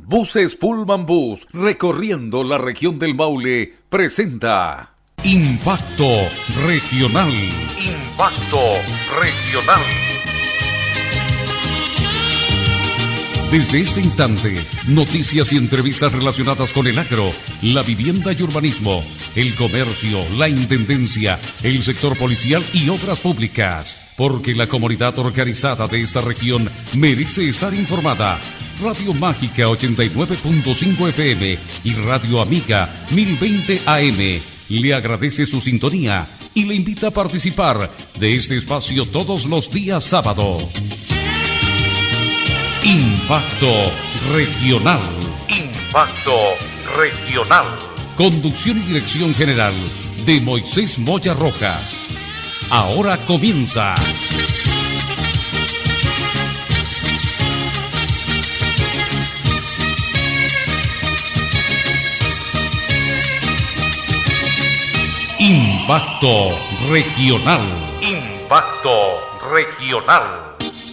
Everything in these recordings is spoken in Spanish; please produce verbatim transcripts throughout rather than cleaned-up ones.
Buses Pullman Bus, recorriendo la región del Maule, presenta Impacto Regional. Impacto Regional. Desde este instante, noticias y entrevistas relacionadas con el agro, la vivienda y urbanismo, el comercio, la intendencia, el sector policial y obras públicas. Porque la comunidad organizada de esta región merece estar informada. Radio Mágica ochenta y nueve punto cinco F M y Radio Amiga mil veinte A M le agradece su sintonía y le invita a participar de este espacio todos los días sábado. Impacto Regional. Impacto Regional. Conducción y dirección general de Moisés Moya Rojas. Ahora comienza. Impacto Regional. Impacto Regional.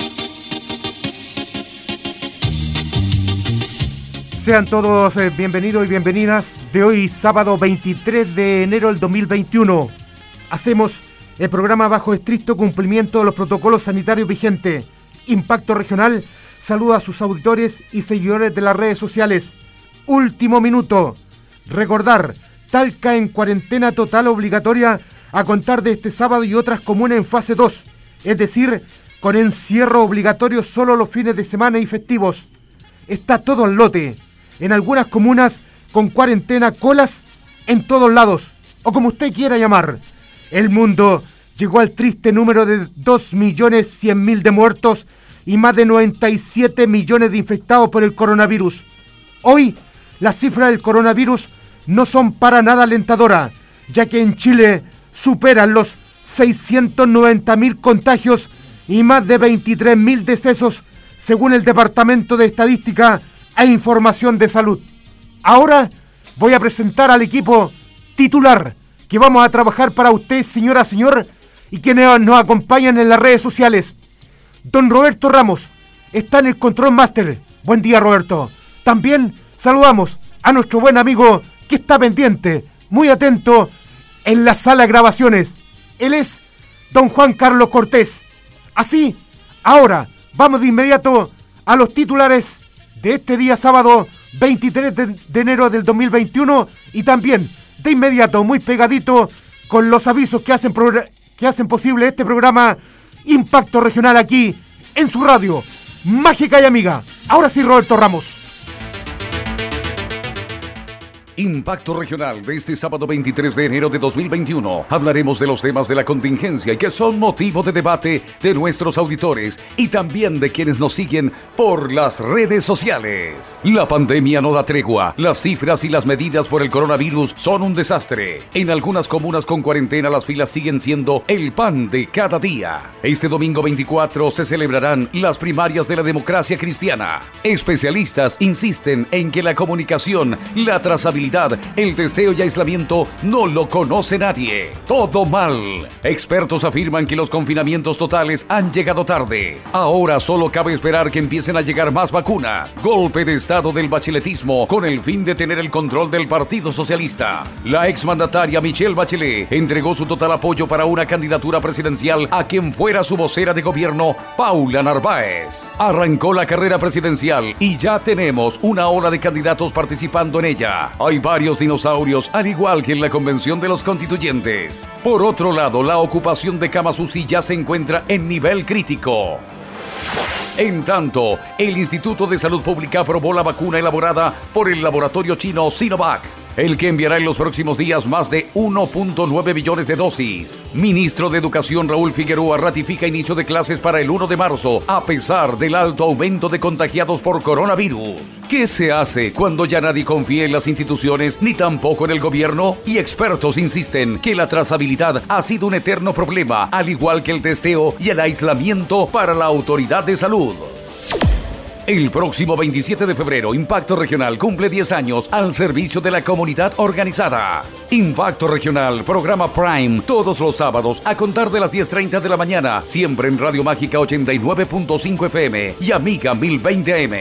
Sean todos eh, bienvenidos y bienvenidas de hoy, sábado veintitrés de enero del dos mil veintiuno. Hacemos el programa bajo estricto cumplimiento de los protocolos sanitarios vigentes. Impacto Regional saluda a sus auditores y seguidores de las redes sociales. Último minuto. Recordar, Talca en cuarentena total obligatoria a contar de este sábado y otras comunas en fase dos, es decir, con encierro obligatorio solo los fines de semana y festivos. Está todo al lote. En algunas comunas con cuarentena, colas en todos lados, o como usted quiera llamar. El mundo llegó al triste número de dos millones cien mil de muertos y más de noventa y siete millones de infectados por el coronavirus. Hoy, las cifras del coronavirus no son para nada alentadoras, ya que en Chile superan los seiscientos noventa mil contagios y más de veintitrés mil decesos, según el Departamento de Estadística e Información de Salud. Ahora voy a presentar al equipo titular que vamos a trabajar para usted, señora, señor, y quienes nos acompañan en las redes sociales. Don Roberto Ramos está en el Control Master. Buen día, Roberto. También saludamos a nuestro buen amigo que está pendiente, muy atento en la sala de grabaciones. Él es don Juan Carlos Cortés. Así, ahora vamos de inmediato a los titulares de este día sábado veintitrés de enero del dos mil veintiuno y también de inmediato, muy pegadito, con los avisos que hacen, progr- que hacen posible este programa Impacto Regional aquí en su radio Mágica y Amiga. Ahora sí, Roberto Ramos. Impacto Regional de este sábado veintitrés de enero de dos mil veintiuno. Hablaremos de los temas de la contingencia y que son motivo de debate de nuestros auditores y también de quienes nos siguen por las redes sociales. La pandemia no da tregua. Las cifras y las medidas por el coronavirus son un desastre. En algunas comunas con cuarentena las filas siguen siendo el pan de cada día. Este domingo veinticuatro se celebrarán las primarias de la democracia cristiana. Especialistas insisten en que la comunicación, la trazabilidad, el testeo y aislamiento no lo conoce nadie. Todo mal. Expertos afirman que los confinamientos totales han llegado tarde. Ahora solo cabe esperar que empiecen a llegar más vacunas. Golpe de estado del bacheletismo con el fin de tener el control del Partido Socialista. La exmandataria Michelle Bachelet entregó su total apoyo para una candidatura presidencial a quien fuera su vocera de gobierno, Paula Narváez. Arrancó la carrera presidencial y ya tenemos una ola de candidatos participando en ella. Hay varios dinosaurios, al igual que en la convención de los constituyentes. Por otro lado, la ocupación de camas U C I ya se encuentra en nivel crítico. En tanto, el Instituto de Salud Pública aprobó la vacuna elaborada por el laboratorio chino Sinovac, el que enviará en los próximos días más de uno punto nueve billones de dosis. Ministro de Educación Raúl Figueroa ratifica inicio de clases para el uno de marzo, a pesar del alto aumento de contagiados por coronavirus. ¿Qué se hace cuando ya nadie confía en las instituciones ni tampoco en el gobierno? Y expertos insisten que la trazabilidad ha sido un eterno problema, al igual que el testeo y el aislamiento para la autoridad de salud. El próximo veintisiete de febrero, Impacto Regional cumple diez años al servicio de la comunidad organizada. Impacto Regional, programa Prime, todos los sábados a contar de las diez treinta de la mañana, siempre en Radio Mágica ochenta y nueve punto cinco F M y Amiga mil veinte A M.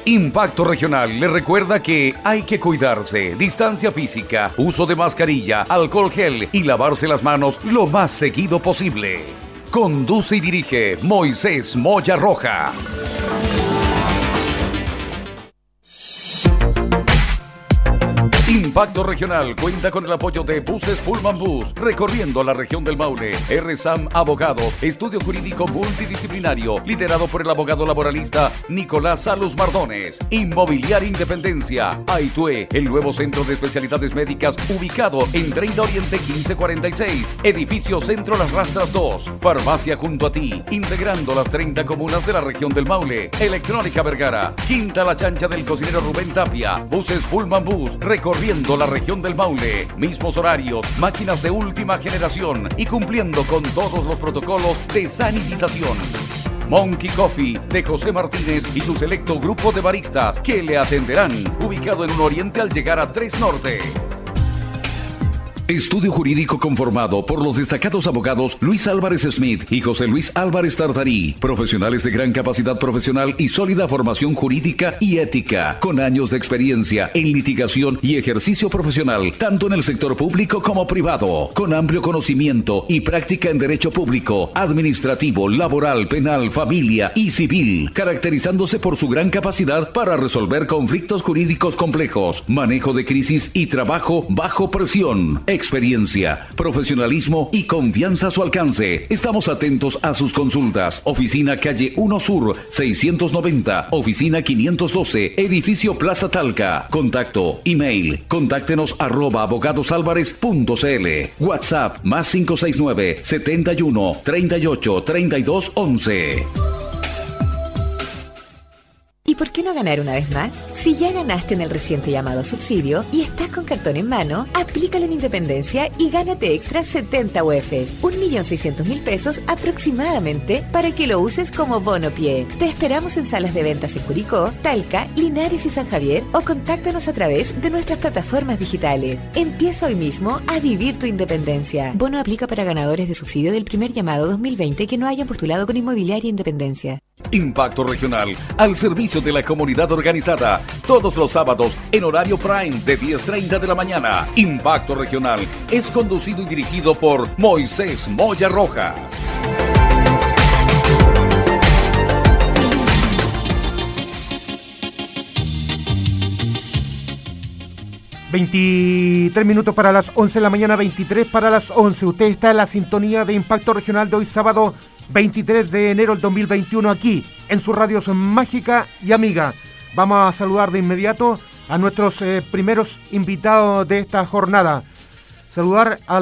Impacto Regional le recuerda que hay que cuidarse, distancia física, uso de mascarilla, alcohol gel y lavarse las manos lo más seguido posible. Conduce y dirige Moisés Moya Roja. Impacto Regional cuenta con el apoyo de Buses Pullman Bus, recorriendo la región del Maule. R S A M Abogados, estudio jurídico multidisciplinario, liderado por el abogado laboralista Nicolás Salus Mardones. Inmobiliaria Independencia, Aitue, el nuevo centro de especialidades médicas ubicado en treinta Oriente quince cuarenta y seis, edificio Centro Las Rastras dos. Farmacia junto a ti, integrando las treinta comunas de la región del Maule. Electrónica Vergara, Quinta La Chancha del cocinero Rubén Tapia. Buses Pullman Bus, recorriendo la región del Maule, mismos horarios, máquinas de última generación y cumpliendo con todos los protocolos de sanitización. Monkey Coffee de José Martínez y su selecto grupo de baristas que le atenderán, ubicado en un oriente al llegar a tres Norte. Estudio jurídico conformado por los destacados abogados Luis Álvarez Smith y José Luis Álvarez Tartarí, profesionales de gran capacidad profesional y sólida formación jurídica y ética, con años de experiencia en litigación y ejercicio profesional, tanto en el sector público como privado, con amplio conocimiento y práctica en derecho público, administrativo, laboral, penal, familia y civil, caracterizándose por su gran capacidad para resolver conflictos jurídicos complejos, manejo de crisis y trabajo bajo presión. Experiencia, profesionalismo y confianza a su alcance. Estamos atentos a sus consultas. Oficina Calle uno Sur, seiscientos noventa, Oficina quinientos doce, Edificio Plaza Talca. Contacto, email, contáctenos arroba abogadosalvarez punto cl. WhatsApp, más cinco seis nueve, setenta y uno, treinta y ocho, treinta y dos, once. ¿Y por qué no ganar una vez más? Si ya ganaste en el reciente llamado subsidio y estás con cartón en mano, aplícalo en Independencia y gánate extra setenta U E Fs, un millón seiscientos mil pesos aproximadamente, para que lo uses como bono pie. Te esperamos en salas de ventas en Curicó, Talca, Linares y San Javier, o contáctanos a través de nuestras plataformas digitales. Empieza hoy mismo a vivir tu independencia. Bono aplica para ganadores de subsidio del primer llamado dos mil veinte que no hayan postulado con Inmobiliaria Independencia. Impacto Regional, al servicio de la comunidad organizada, todos los sábados en horario prime de diez treinta de la mañana. Impacto Regional es conducido y dirigido por Moisés Moya Rojas. veintitrés minutos para las once de la mañana, veintitrés para las once. Usted está en la sintonía de Impacto Regional de hoy sábado veintitrés de enero del dos mil veintiuno, aquí en su radio mágica y amiga. Vamos a saludar de inmediato a nuestros eh, primeros invitados de esta jornada. Saludar a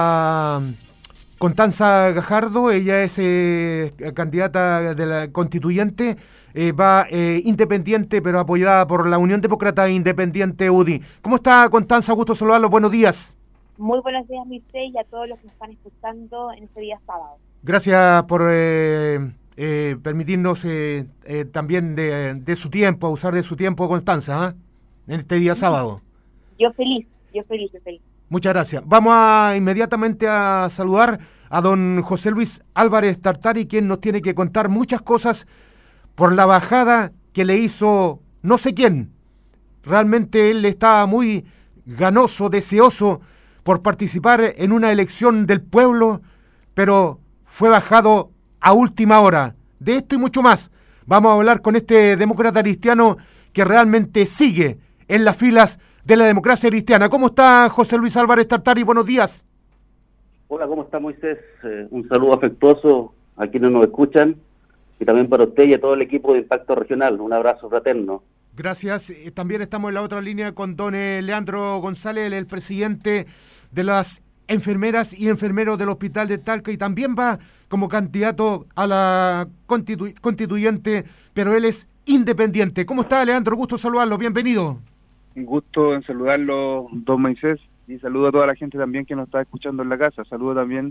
la Constanza Gajardo, ella es eh, candidata de la constituyente, eh, va eh, independiente pero apoyada por la Unión Demócrata Independiente U D I. ¿Cómo está, Constanza? Gusto saludarlo, buenos días. Muy buenos días, Mircea, y a todos los que nos están escuchando en este día sábado. Gracias por eh, eh, permitirnos eh, eh, también de, de su tiempo, usar de su tiempo, Constanza, ¿eh? En este día sábado. Yo feliz, yo feliz, yo feliz. Muchas gracias. Vamos a inmediatamente a saludar a don José Luis Álvarez Tartari, quien nos tiene que contar muchas cosas por la bajada que le hizo no sé quién. Realmente él estaba muy ganoso, deseoso por participar en una elección del pueblo, pero fue bajado a última hora. De esto y mucho más vamos a hablar con este demócrata cristiano que realmente sigue en las filas de la democracia cristiana. ¿Cómo está José Luis Álvarez Tartari? Buenos días. Hola, ¿cómo está Moisés? Eh, un saludo afectuoso a quienes nos escuchan y también para usted y a todo el equipo de Impacto Regional. Un abrazo fraterno. Gracias. Eh, también estamos en la otra línea con don eh, Leandro González, el presidente de las enfermeras y enfermeros del Hospital de Talca, y también va como candidato a la constitu- constituyente, pero él es independiente. ¿Cómo está, Leandro? Gusto saludarlo. Bienvenido. Un gusto en saludarlo, don Moisés, y saludo a toda la gente también que nos está escuchando en la casa. Saludo también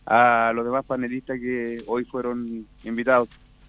a los demás panelistas que hoy fueron invitados.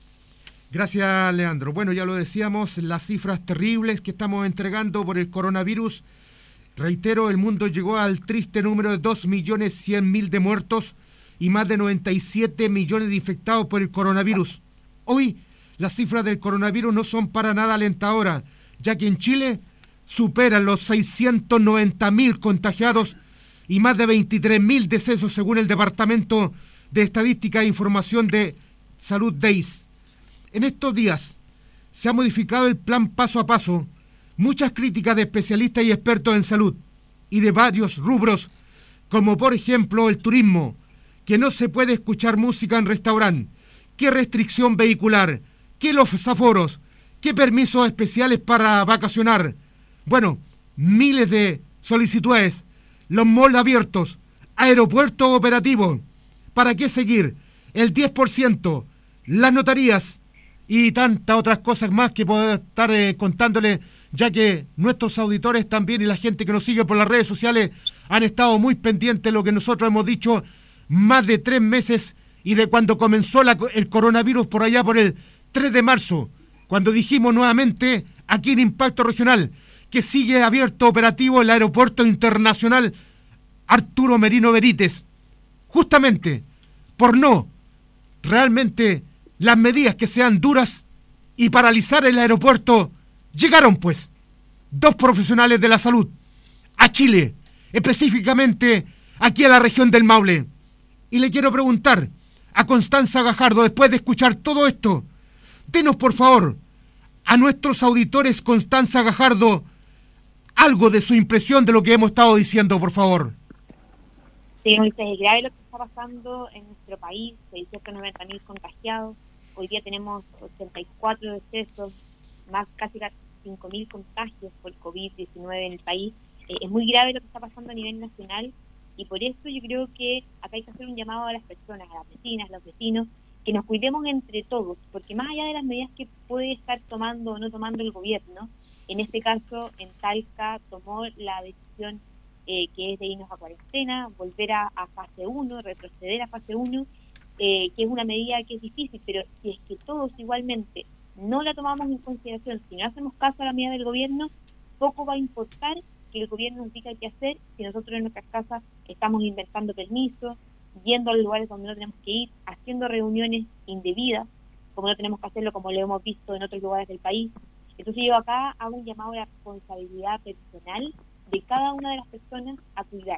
Gracias, Leandro. Bueno, ya lo decíamos, las cifras terribles que estamos entregando por el coronavirus. Reitero, el mundo llegó al triste número de dos millones cien mil de muertos y más de noventa y siete millones de infectados por el coronavirus. Hoy, las cifras del coronavirus no son para nada alentadoras, ya que en Chile superan los seiscientos noventa mil contagiados y más de veintitrés mil decesos según el Departamento de Estadística e Información de Salud D E I S. En estos días se ha modificado el plan paso a paso, muchas críticas de especialistas y expertos en salud y de varios rubros, como por ejemplo el turismo, que no se puede escuchar música en restaurante, qué restricción vehicular, qué los aforos, qué permisos especiales para vacacionar. Bueno, miles de solicitudes, los malls abiertos, aeropuertos operativos. ¿Para qué seguir? El diez por ciento, las notarías y tantas otras cosas más que puedo estar eh, contándole, ya que nuestros auditores también y la gente que nos sigue por las redes sociales han estado muy pendientes de lo que nosotros hemos dicho más de tres meses y de cuando comenzó la, el coronavirus por allá por el tres de marzo, cuando dijimos nuevamente aquí en Impacto Regional que sigue abierto operativo el Aeropuerto Internacional Arturo Merino Benítez, justamente por no realmente las medidas que sean duras y paralizar el aeropuerto. Llegaron pues dos profesionales de la salud a Chile, específicamente aquí a la región del Maule, y le quiero preguntar a Constanza Gajardo, después de escuchar todo esto, denos por favor a nuestros auditores, Constanza Gajardo, algo de su impresión de lo que hemos estado diciendo, por favor. Sí, Moisés, es grave lo que está pasando en nuestro país, seiscientos noventa mil contagiados, hoy día tenemos ochenta y cuatro decesos, más casi cinco mil contagios por COVID diecinueve en el país. Eh, es muy grave lo que está pasando a nivel nacional y por eso yo creo que acá hay que hacer un llamado a las personas, a las vecinas, a los vecinos, que nos cuidemos entre todos, porque más allá de las medidas que puede estar tomando o no tomando el gobierno, en este caso en Talca tomó la decisión eh, que es de irnos a cuarentena, volver a, a fase uno, retroceder a fase uno, eh, que es una medida que es difícil, pero si es que todos igualmente no la tomamos en consideración, si no hacemos caso a la medida del gobierno, poco va a importar que el gobierno nos diga qué hacer si nosotros en nuestras casas estamos inventando permisos, yendo a los lugares donde no tenemos que ir, haciendo reuniones indebidas, como no tenemos que hacerlo como lo hemos visto en otros lugares del país. Entonces yo acá hago un llamado a la responsabilidad personal de cada una de las personas a cuidar.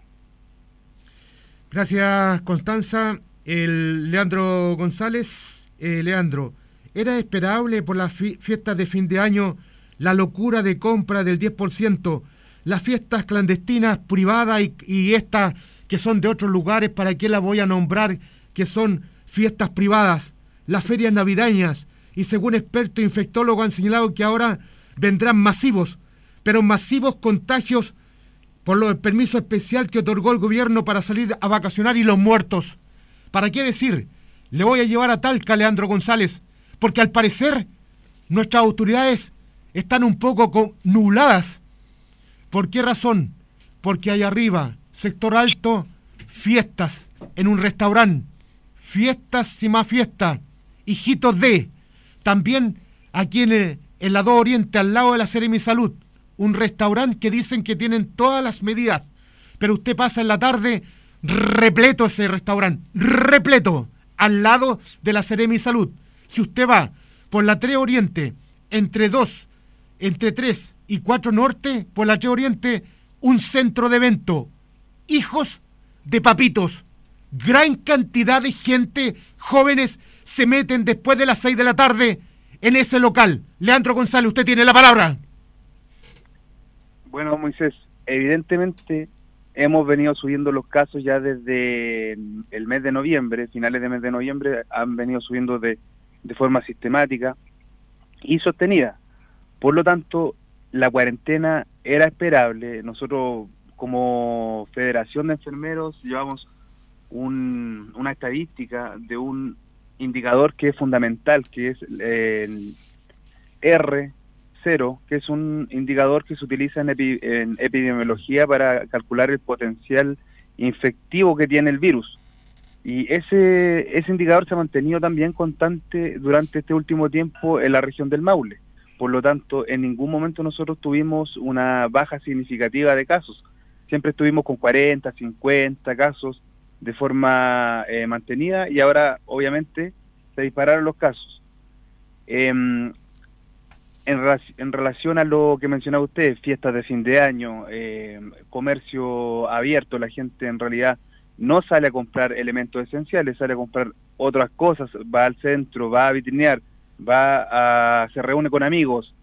Gracias, Constanza. El Leandro González, eh, Leandro, ¿era esperable por las fi- fiestas de fin de año la locura de compra del diez por ciento, las fiestas clandestinas privadas y, y estas que son de otros lugares, para qué las voy a nombrar, que son fiestas privadas, las ferias navideñas, y según expertos infectólogos han señalado que ahora vendrán masivos, pero masivos contagios por lo, el permiso especial que otorgó el gobierno para salir a vacacionar y los muertos? ¿Para qué decir? Le voy a llevar a Talca, Leandro González, porque al parecer nuestras autoridades están un poco con, nubladas. ¿Por qué razón? Porque allá arriba, sector alto, fiestas en un restaurante, fiestas y más fiestas, hijitos de, también aquí en el, en la dos Oriente, al lado de la Seremi Salud, un restaurante que dicen que tienen todas las medidas, pero usted pasa en la tarde, repleto ese restaurante, repleto, al lado de la Seremi Salud. Si usted va por la tres Oriente, entre dos, entre tres y cuatro Norte, por la tres Oriente, un centro de evento, hijos de papitos, gran cantidad de gente, jóvenes, se meten después de las seis de la tarde en ese local. Leandro González, usted tiene la palabra. Bueno, Moisés, evidentemente hemos venido subiendo los casos ya desde el mes de noviembre, finales de mes de noviembre, han venido subiendo de, de forma sistemática y sostenida. Por lo tanto, la cuarentena era esperable. Nosotros, como Federación de Enfermeros, llevamos un, una estadística de un indicador que es fundamental, que es el R cero, que es un indicador que se utiliza en, epi, en epidemiología para calcular el potencial infectivo que tiene el virus. Y ese, ese indicador se ha mantenido también constante durante este último tiempo en la región del Maule. Por lo tanto, en ningún momento nosotros tuvimos una baja significativa de casos. Siempre estuvimos con cuarenta, cincuenta casos de forma eh, mantenida, y ahora obviamente se dispararon los casos. Eh, en, en relación a lo que mencionaba usted, fiestas de fin de año, eh, comercio abierto, la gente en realidad no sale a comprar elementos esenciales, sale a comprar otras cosas, va al centro, va a vitrinear, va a, se reúne con amigos,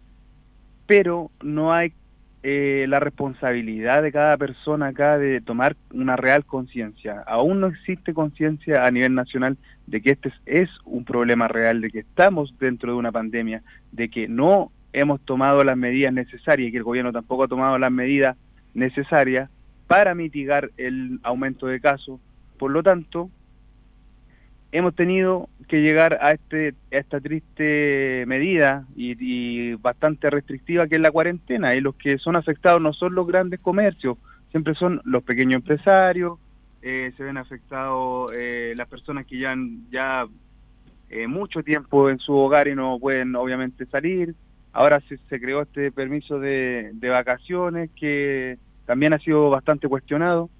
pero no hay eh, la responsabilidad de cada persona acá de tomar una real conciencia. Aún no existe conciencia a nivel nacional de que este es, es un problema real, de que estamos dentro de una pandemia, de que no hemos tomado las medidas necesarias y que el gobierno tampoco ha tomado las medidas necesarias para mitigar el aumento de casos. Por lo tanto, hemos tenido que llegar a este a esta triste medida y, y bastante restrictiva que es la cuarentena, y los que son afectados no son los grandes comercios, siempre son los pequeños empresarios, eh, se ven afectados eh, las personas que llevan ya eh, mucho tiempo en su hogar y no pueden obviamente salir. Ahora se, se creó este permiso de, de vacaciones que también ha sido bastante cuestionado.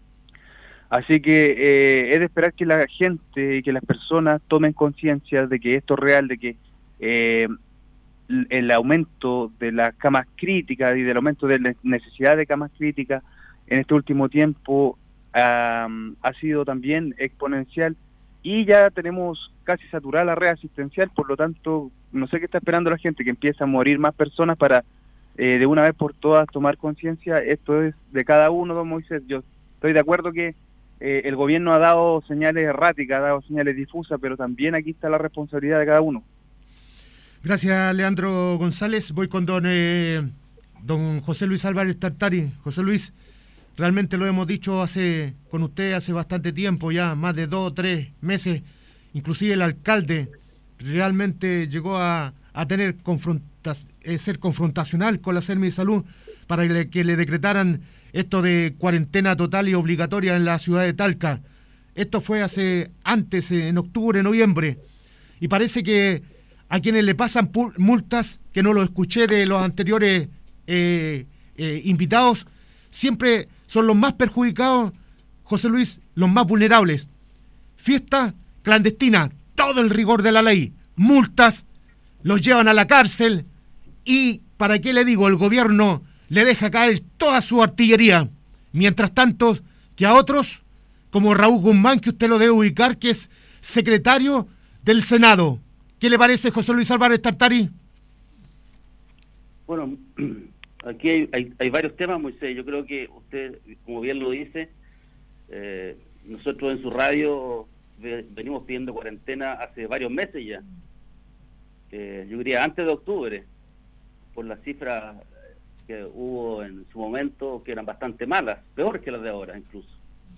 Así que eh, es de esperar que la gente y que las personas tomen conciencia de que esto es real, de que eh, el aumento de las camas críticas y del aumento de la necesidad de camas críticas en este último tiempo um, ha sido también exponencial, y ya tenemos casi saturada la red asistencial. Por lo tanto, no sé qué está esperando la gente, que empiece a morir más personas para eh, de una vez por todas tomar conciencia. Esto es de cada uno, don Moisés. Yo estoy de acuerdo que Eh, el gobierno ha dado señales erráticas, ha dado señales difusas, pero también aquí está la responsabilidad de cada uno. Gracias, Leandro González. Voy con don, eh, don José Luis Álvarez Tartari. José Luis, realmente lo hemos dicho hace con usted hace bastante tiempo, ya más de dos o tres meses. Inclusive el alcalde realmente llegó a, a tener confrontas, eh, ser confrontacional con la Sermi de Salud para que le, que le decretaran esto de cuarentena total y obligatoria en la ciudad de Talca. Esto fue hace antes, en octubre, noviembre. Y parece que a quienes le pasan multas, que no lo escuché de los anteriores eh, eh, invitados, siempre son los más perjudicados, José Luis, los más vulnerables. Fiesta clandestina, todo el rigor de la ley. Multas, los llevan a la cárcel y, ¿para qué le digo? El gobierno le deja caer toda su artillería. Mientras tanto, que a otros, como Raúl Guzmán, que usted lo debe ubicar, que es secretario del Senado. ¿Qué le parece, José Luis Álvarez Tartari? Bueno, aquí hay, hay, hay varios temas, Moisés. Yo creo que usted, como bien lo dice, eh, nosotros en su radio venimos pidiendo cuarentena hace varios meses ya. Eh, yo diría antes de octubre, por las cifras que hubo en su momento, que eran bastante malas, peores que las de ahora incluso.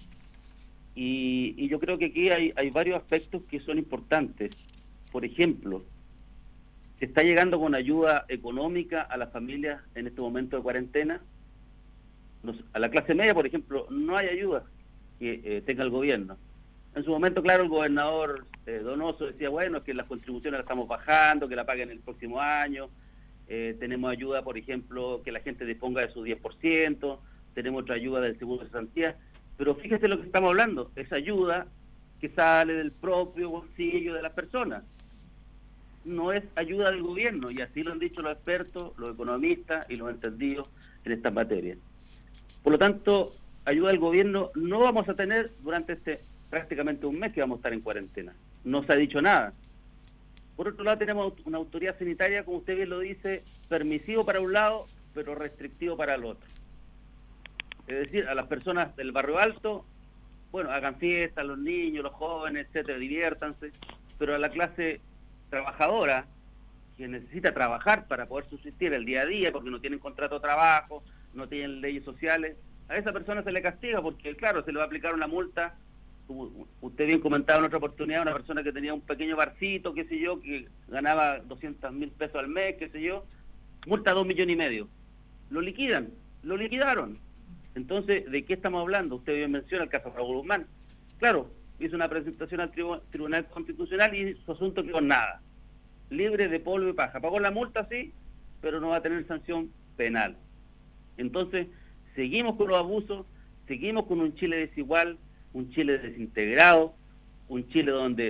Y, y yo creo que aquí hay, hay varios aspectos que son importantes. Por ejemplo, se está llegando con ayuda económica a las familias en este momento de cuarentena. Nos, a la clase media, por ejemplo, no hay ayuda que eh, tenga el gobierno. En su momento, claro, el gobernador eh, Donoso decía, bueno, es que las contribuciones las estamos bajando, que la paguen el próximo año. Eh, tenemos ayuda, por ejemplo, que la gente disponga de su diez por ciento, tenemos otra ayuda del seguro de cesantía, pero fíjese lo que estamos hablando, es ayuda que sale del propio bolsillo de las personas, no es ayuda del gobierno, y así lo han dicho los expertos, los economistas y los entendidos en esta materia. Por lo tanto, ayuda del gobierno no vamos a tener durante este prácticamente un mes que vamos a estar en cuarentena, no se ha dicho nada. Por otro lado, tenemos una autoridad sanitaria, como usted bien lo dice, permisivo para un lado, pero restrictivo para el otro. Es decir, a las personas del barrio alto, bueno, hagan fiestas, los niños, los jóvenes, etcétera, diviértanse, pero a la clase trabajadora, que necesita trabajar para poder subsistir el día a día, porque no tienen contrato de trabajo, no tienen leyes sociales, a esa persona se le castiga, porque claro, se le va a aplicar una multa. Usted bien comentaba en otra oportunidad, una persona que tenía un pequeño barcito, qué sé yo, que ganaba doscientos mil pesos al mes, qué sé yo, multa dos millones y medio. Lo liquidan, lo liquidaron. Entonces, ¿de qué estamos hablando? Usted bien menciona el caso de Raúl Guzmán. Claro, hizo una presentación al tribu- Tribunal Constitucional y su asunto quedó nada. Libre de polvo y paja. Pagó la multa, sí, pero no va a tener sanción penal. Entonces, seguimos con los abusos, seguimos con un Chile desigual, un Chile desintegrado, un Chile donde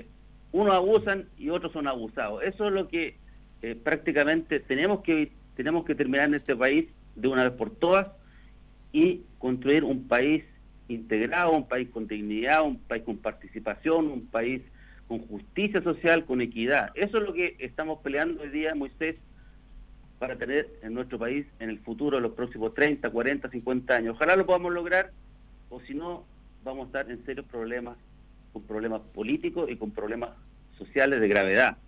unos abusan y otros son abusados. Eso es lo que eh, prácticamente tenemos que tenemos que terminar en este país de una vez por todas y construir un país integrado, un país con dignidad, un país con participación, un país con justicia social, con equidad. Eso es lo que estamos peleando hoy día, Moisés, para tener en nuestro país en el futuro, en los próximos treinta, cuarenta, cincuenta años. Ojalá lo podamos lograr, o si no, vamos a estar en serios problemas, con problemas políticos y con problemas sociales de gravedad.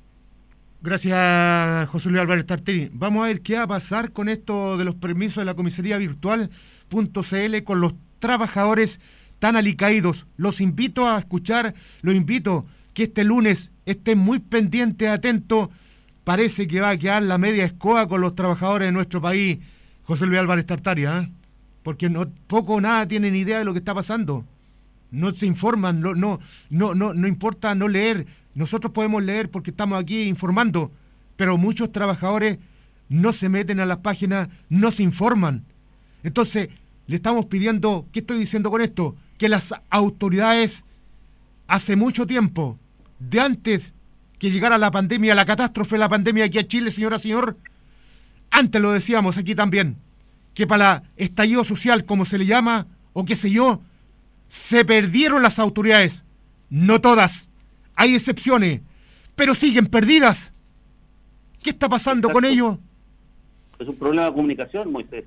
Gracias, José Luis Álvarez Tarteri. Vamos a ver qué va a pasar con esto de los permisos de la comisaría virtual punto c l con los trabajadores tan alicaídos. Los invito a escuchar, los invito que este lunes estén muy pendientes, atentos. Parece que va a quedar la media escoba con los trabajadores de nuestro país, José Luis Álvarez Tartari, ¿eh? Porque no, poco o nada tienen idea de lo que está pasando. No se informan, no, no, no, no, no importa no leer. Nosotros podemos leer porque estamos aquí informando, pero muchos trabajadores no se meten a las páginas, no se informan. Entonces, le estamos pidiendo, ¿qué estoy diciendo con esto? Que las autoridades, hace mucho tiempo, de antes que llegara la pandemia, la catástrofe de la pandemia aquí a Chile, señora, señor, antes lo decíamos aquí también, que para estallido social, como se le llama, o qué sé yo, se perdieron las autoridades. No todas. Hay excepciones, pero siguen perdidas. ¿Qué está pasando Exacto. con ello? Es un problema de comunicación, Moisés,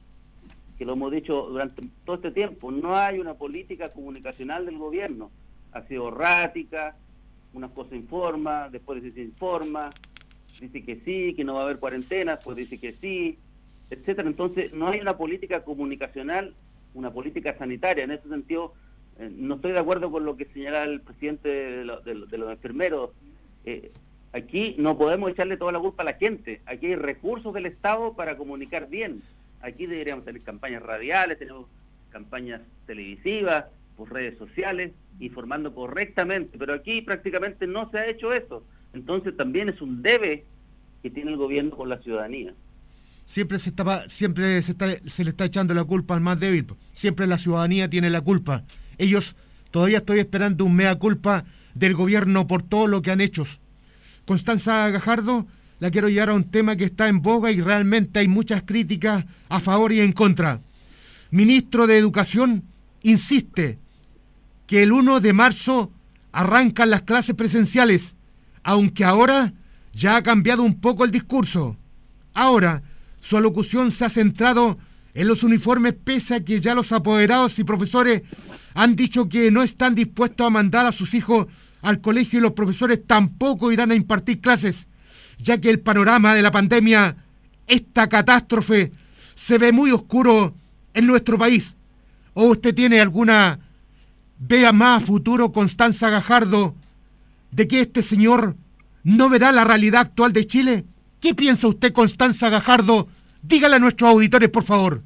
que lo hemos dicho durante todo este tiempo. No hay una política comunicacional del gobierno. Ha sido errática, unas cosas informa, después dice que informa, dice que sí, que no va a haber cuarentena, después dice que sí, etcétera. Entonces, no hay una política comunicacional, una política sanitaria. En ese sentido, eh, no estoy de acuerdo con lo que señala el presidente de, lo, de, de los enfermeros. Eh, aquí no podemos echarle toda la culpa a la gente. Aquí hay recursos del Estado para comunicar bien. Aquí deberíamos tener campañas radiales, tenemos campañas televisivas, por redes sociales, informando correctamente, pero aquí prácticamente no se ha hecho eso. Entonces también es un debe que tiene el gobierno con la ciudadanía. Siempre se está, siempre se, está, se le está echando la culpa al más débil. Siempre la ciudadanía tiene la culpa. Ellos, todavía estoy esperando un mea culpa del gobierno por todo lo que han hecho. Constanza Gajardo, la quiero llevar a un tema que está en boga y realmente hay muchas críticas a favor y en contra. Ministro de Educación insiste que el primero de marzo arrancan las clases presenciales, aunque ahora ya ha cambiado un poco el discurso. Ahora, su alocución se ha centrado en los uniformes, pese a que ya los apoderados y profesores han dicho que no están dispuestos a mandar a sus hijos al colegio y los profesores tampoco irán a impartir clases, ya que el panorama de la pandemia, esta catástrofe, se ve muy oscuro en nuestro país. ¿O usted tiene alguna vea más a futuro, Constanza Gajardo, de que este señor no verá la realidad actual de Chile? ¿Qué piensa usted, Constanza Gajardo? Dígale a nuestros auditores, por favor.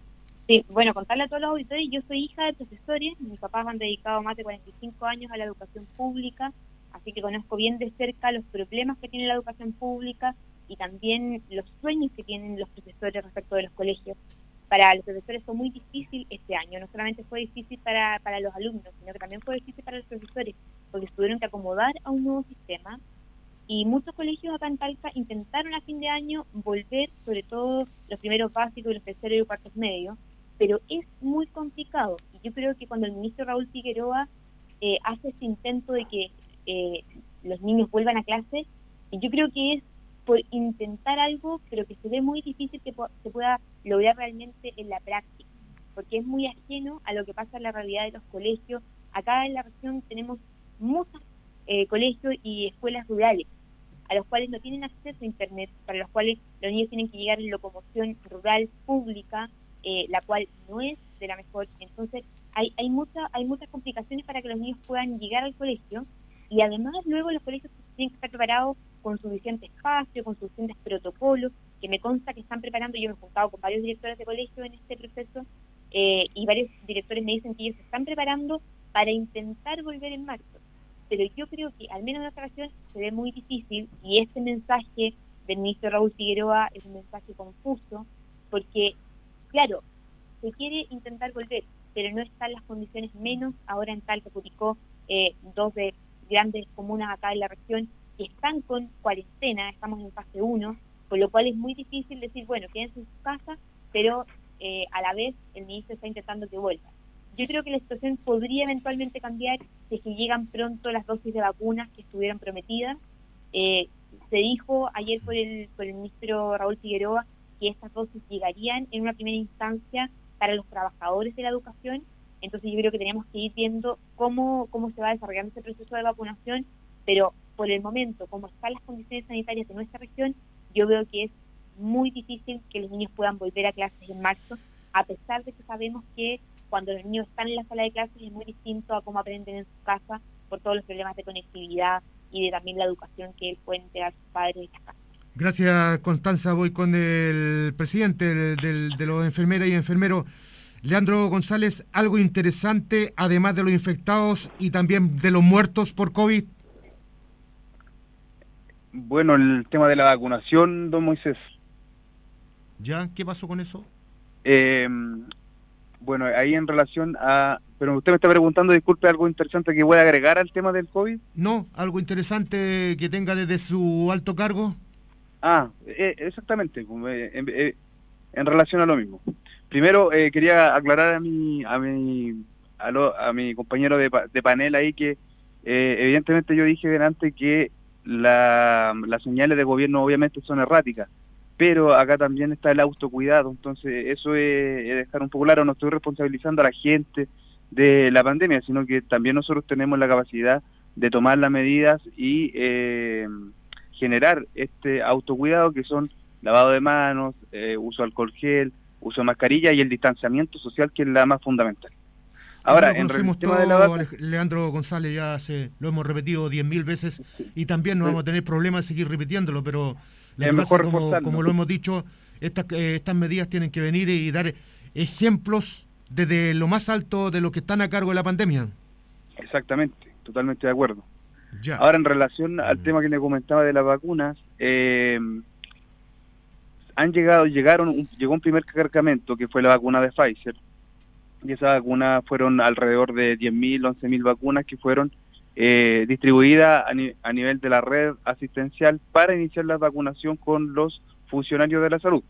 Sí, bueno, contarle a todos los auditores, yo soy hija de profesores, mis papás han dedicado más de cuarenta y cinco años a la educación pública, así que conozco bien de cerca los problemas que tiene la educación pública y también los sueños que tienen los profesores respecto de los colegios. Para los profesores fue muy difícil este año, no solamente fue difícil para, para los alumnos, sino que también fue difícil para los profesores, porque se tuvieron que acomodar a un nuevo sistema. Y muchos colegios acá en Talca intentaron a fin de año volver, sobre todo los primeros básicos y los terceros y cuartos medios, pero es muy complicado. Y yo creo que cuando el ministro Raúl Figueroa eh, hace este intento de que eh, los niños vuelvan a clase, yo creo que es por intentar algo, pero que se ve muy difícil que po- se pueda lograr realmente en la práctica, porque es muy ajeno a lo que pasa en la realidad de los colegios. Acá en la región tenemos muchos eh, colegios y escuelas rurales, a los cuales no tienen acceso a internet, para los cuales los niños tienen que llegar en locomoción rural pública, eh, la cual no es de la mejor. Entonces hay hay mucha, hay muchas complicaciones para que los niños puedan llegar al colegio, y además luego los colegios tienen que estar preparados con suficiente espacio, con suficientes protocolos, que me consta que están preparando. Yo me he juntado con varios directores de colegio en este proceso, eh, y varios directores me dicen que ellos se están preparando para intentar volver en marzo. Pero yo creo que, al menos en esta ocasión, se ve muy difícil, y este mensaje del ministro Raúl Figueroa es un mensaje confuso, porque, claro, se quiere intentar volver, pero no están las condiciones, menos ahora en Talca, Curicó, eh, dos de, grandes comunas acá en la región que están con cuarentena, estamos en fase uno, por lo cual es muy difícil decir, bueno, quédense en su casa, pero eh, a la vez el ministro está intentando que vuelvan. Yo creo que la situación podría eventualmente cambiar si es que llegan pronto las dosis de vacunas que estuvieron prometidas. Eh, se dijo ayer por el, por el ministro Raúl Figueroa que estas dosis llegarían en una primera instancia para los trabajadores de la educación, entonces yo creo que tenemos que ir viendo cómo, cómo se va desarrollando ese proceso de vacunación, pero por el momento, como están las condiciones sanitarias de nuestra región, yo veo que es muy difícil que los niños puedan volver a clases en marzo, a pesar de que sabemos que cuando los niños están en la sala de clases es muy distinto a cómo aprenden en su casa por todos los problemas de conectividad y de también la educación que pueden entregar sus padres en las casas. Gracias, Constanza. Voy con el presidente del, del, de los enfermeras y enfermeros, Leandro González. Algo interesante, además de los infectados y también de los muertos por COVID. Bueno, el tema de la vacunación, don Moisés. ¿Ya? ¿Qué pasó con eso? Eh... Bueno, ahí en relación a... Pero usted me está preguntando, disculpe, algo interesante que voy a agregar al tema del COVID. No, algo interesante que tenga desde su alto cargo. Ah, eh, exactamente, eh, eh, en relación a lo mismo. Primero, eh, quería aclarar a mi a mi, a, lo, a mi compañero de, de panel ahí que eh, evidentemente yo dije delante que la, las señales de gobierno obviamente son erráticas, pero acá también está el autocuidado, entonces eso es, es dejar un poco claro, no estoy responsabilizando a la gente de la pandemia, sino que también nosotros tenemos la capacidad de tomar las medidas y eh, generar este autocuidado que son lavado de manos, eh, uso de alcohol gel, uso de mascarilla y el distanciamiento social, que es la más fundamental. Ahora, en el tema de la vacuna, Leandro González, ya se, lo hemos repetido diez mil veces y también no sí. vamos a tener problemas de seguir repitiéndolo, pero lo que pasa, como, como lo hemos dicho, estas, eh, estas medidas tienen que venir y dar ejemplos desde lo más alto de los que están a cargo de la pandemia. Exactamente, totalmente de acuerdo. Ya. Ahora, en relación al tema que le comentaba de las vacunas, eh, han llegado, llegaron, un, llegó un primer cargamento que fue la vacuna de Pfizer, y esa vacuna fueron alrededor de diez mil, once mil vacunas que fueron eh, distribuidas a, ni, a nivel de la red asistencial para iniciar la vacunación con los funcionarios de la salud.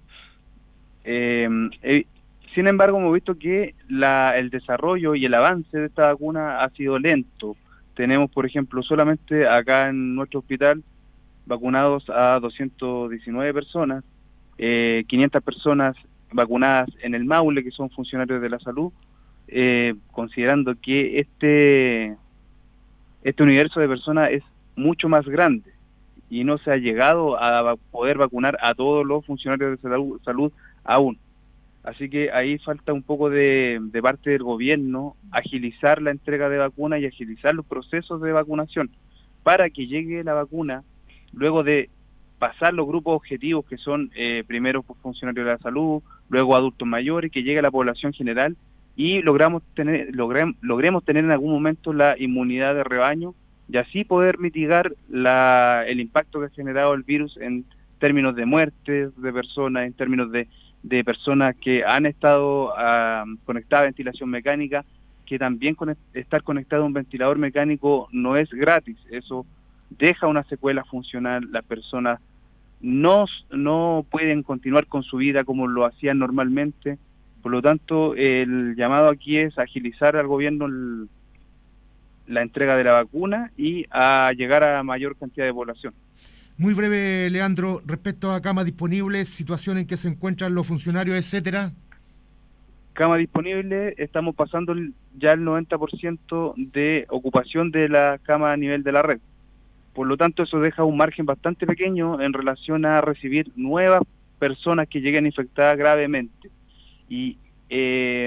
Eh, eh, sin embargo, hemos visto que la, el desarrollo y el avance de esta vacuna ha sido lento. Tenemos, por ejemplo, solamente acá en nuestro hospital vacunados a doscientas diecinueve personas, eh, quinientas personas vacunadas en el Maule, que son funcionarios de la salud, eh, considerando que este, este universo de personas es mucho más grande y no se ha llegado a poder vacunar a todos los funcionarios de salud, salud aún. Así que ahí falta un poco de, de parte del gobierno agilizar la entrega de vacunas y agilizar los procesos de vacunación para que llegue la vacuna luego de pasar los grupos objetivos que son eh, primero funcionarios de la salud, luego adultos mayores, que llegue a la población general y logramos tener, logrem, logremos tener en algún momento la inmunidad de rebaño y así poder mitigar la, el impacto que ha generado el virus en términos de muertes de personas, en términos de de personas que han estado uh, conectadas a ventilación mecánica, que también con estar conectado a un ventilador mecánico no es gratis, eso deja una secuela funcional, las personas no, no pueden continuar con su vida como lo hacían normalmente, por lo tanto el llamado aquí es agilizar al gobierno el, la entrega de la vacuna y a llegar a mayor cantidad de población. Muy breve, Leandro, respecto a camas disponibles, situación en que se encuentran los funcionarios, etcétera. Cama disponible, estamos pasando ya el noventa por ciento de ocupación de la cama a nivel de la red. Por lo tanto, eso deja un margen bastante pequeño en relación a recibir nuevas personas que lleguen infectadas gravemente. Y, eh,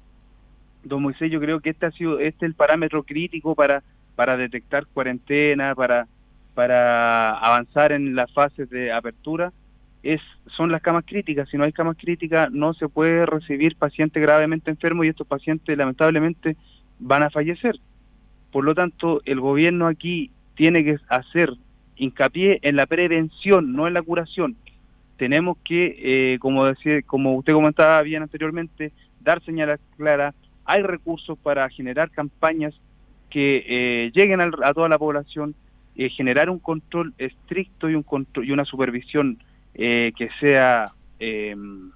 don Moisés, yo creo que este ha sido este es el parámetro crítico para, para detectar cuarentena, para... para avanzar en las fases de apertura, es son las camas críticas. Si no hay camas críticas, no se puede recibir pacientes gravemente enfermos y estos pacientes lamentablemente van a fallecer. Por lo tanto, el gobierno aquí tiene que hacer hincapié en la prevención, no en la curación. Tenemos que, eh, como decía, como usted comentaba bien anteriormente, dar señales claras. Hay recursos para generar campañas que eh, lleguen al, a toda la población, eh, generar un control estricto y un control, y una supervisión eh, que sea eh,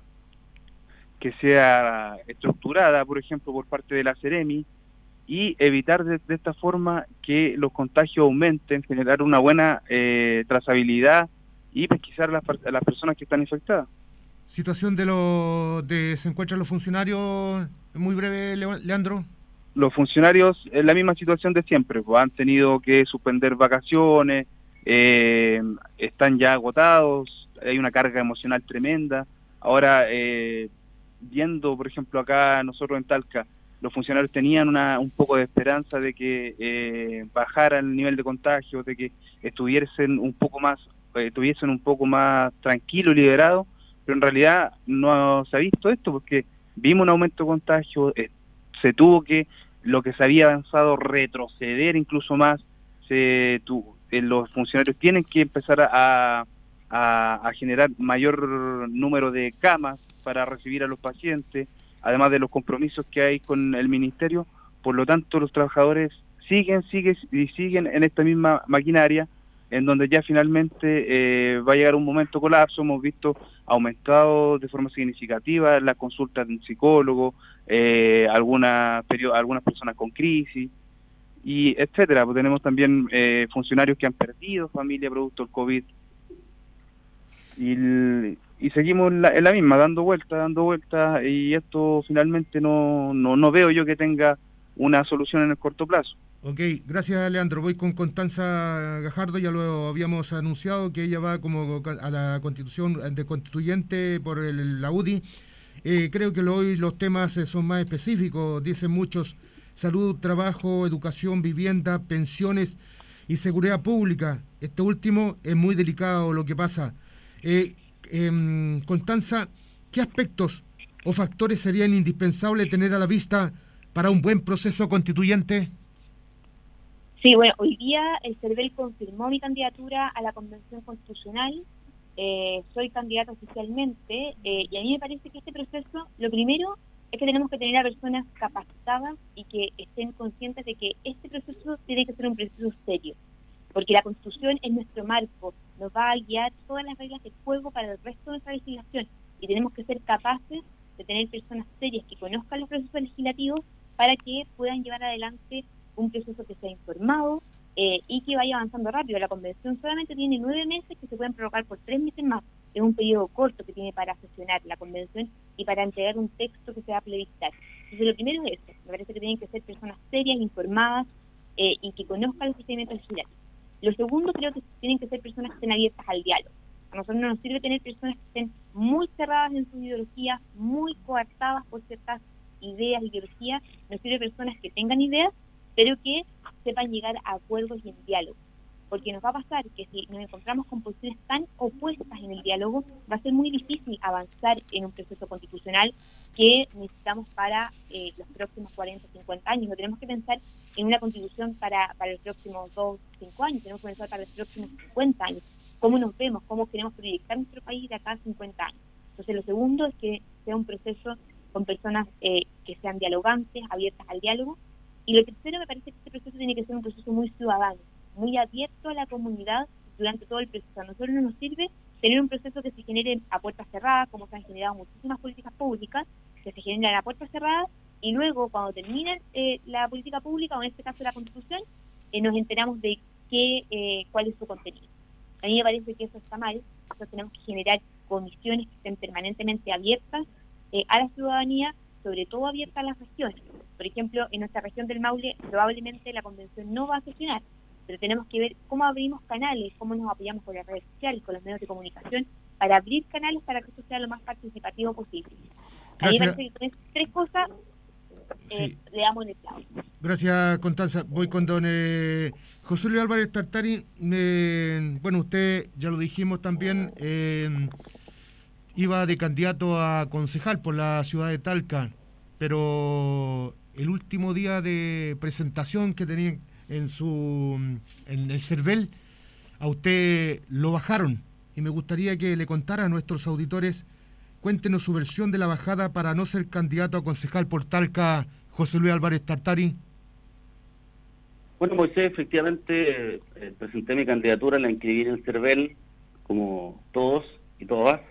que sea estructurada, por ejemplo, por parte de la Seremi, y evitar de, de esta forma que los contagios aumenten, generar una buena eh, trazabilidad y pesquisar a las, a las personas que están infectadas. Situación de los de se encuentran los funcionarios, muy breve, Leandro. Los funcionarios en la misma situación de siempre, pues han tenido que suspender vacaciones, eh, están ya agotados, hay una carga emocional tremenda. Ahora, eh, viendo, por ejemplo, acá nosotros en Talca, los funcionarios tenían una, un poco de esperanza de que eh, bajara el nivel de contagio, de que estuviesen un poco más, eh, estuviesen un poco más tranquilos y liberados, pero en realidad no se ha visto esto, porque vimos un aumento de contagio, eh, se tuvo que, lo que se había avanzado, retroceder incluso más, se tu, eh, los funcionarios tienen que empezar a, a, a generar mayor número de camas para recibir a los pacientes, además de los compromisos que hay con el ministerio. Por lo tanto, los trabajadores siguen, siguen y siguen en esta misma maquinaria, en donde ya finalmente eh, va a llegar un momento de colapso. Hemos visto aumentado de forma significativa las consultas de un psicólogo, eh, algunas algunas personas con crisis, y etcétera. Pues tenemos también eh, funcionarios que han perdido familia producto del COVID, y, y seguimos en la, en la misma, dando vueltas, dando vueltas, y esto finalmente no, no, no veo yo que tenga una solución en el corto plazo. Ok, gracias Leandro. Voy con Constanza Gajardo, ya lo habíamos anunciado que ella va como a la constitución de constituyente por el, la U D I. Eh, creo que lo, hoy los temas son más específicos, dicen muchos: salud, trabajo, educación, vivienda, pensiones y seguridad pública. Este último es muy delicado lo que pasa. Eh, eh, Constanza, ¿qué aspectos o factores serían indispensables tener a la vista para un buen proceso constituyente? Sí, bueno, hoy día el CERVEL confirmó mi candidatura a la Convención Constitucional. Eh, soy candidata oficialmente, eh, y a mí me parece que este proceso, lo primero es que tenemos que tener a personas capacitadas y que estén conscientes de que este proceso tiene que ser un proceso serio, porque la Constitución es nuestro marco, nos va a guiar todas las reglas de juego para el resto de nuestra legislación, y tenemos que ser capaces de tener personas serias que conozcan los procesos legislativos para que puedan llevar adelante un proceso que sea informado eh, y que vaya avanzando rápido. La Convención solamente tiene nueve meses que se pueden prorrogar por tres meses más. Es un periodo corto que tiene para sesionar la Convención y para entregar un texto que se va a plebiscitar. Entonces, lo primero es eso. Me parece que tienen que ser personas serias, informadas eh, y que conozcan los procedimientos legislativos. Lo segundo, creo que tienen que ser personas que estén abiertas al diálogo. A nosotros no nos sirve tener personas que estén muy cerradas en sus ideologías, muy coartadas por ciertas ideas, ideologías. Nos sirve personas que tengan ideas, pero que sepan llegar a acuerdos y en diálogo. Porque nos va a pasar que si nos encontramos con posiciones tan opuestas en el diálogo, va a ser muy difícil avanzar en un proceso constitucional que necesitamos para eh, los próximos cuarenta, cincuenta años. No tenemos que pensar en una constitución para, para los próximos dos, cinco años, tenemos que pensar para los próximos cincuenta años. ¿Cómo nos vemos? ¿Cómo queremos proyectar nuestro país de acá a cincuenta años? Entonces, lo segundo es que sea un proceso con personas eh, que sean dialogantes, abiertas al diálogo. Y lo tercero, me parece que este proceso tiene que ser un proceso muy ciudadano, muy abierto a la comunidad durante todo el proceso. A nosotros no nos sirve tener un proceso que se genere a puertas cerradas, como se han generado muchísimas políticas públicas, que se generan a puertas cerradas, y luego cuando termina eh, la política pública, o en este caso la Constitución, eh, nos enteramos de qué, eh, cuál es su contenido. A mí me parece que eso está mal. Nosotros tenemos que generar comisiones que estén permanentemente abiertas eh, a la ciudadanía, sobre todo abiertas a las regiones. Por ejemplo, en nuestra región del Maule probablemente la Convención no va a sesionar, pero tenemos que ver cómo abrimos canales, cómo nos apoyamos con las redes sociales, con los medios de comunicación, para abrir canales para que esto sea lo más participativo posible. A mí me parece que con estas tres cosas eh, sí. le damos el clavo. Gracias, Constanza. Voy con don eh, José Luis Álvarez Tartari. Eh, bueno, usted, ya lo dijimos también, eh, iba de candidato a concejal por la ciudad de Talca, pero el último día de presentación que tenían en su en el CERVEL, a usted lo bajaron, y me gustaría que le contara a nuestros auditores, cuéntenos su versión de la bajada para no ser candidato a concejal por Talca, José Luis Álvarez Tartari. Bueno, Moisés, efectivamente eh, presenté mi candidatura, la inscribí en el CERVEL, como todos y todas,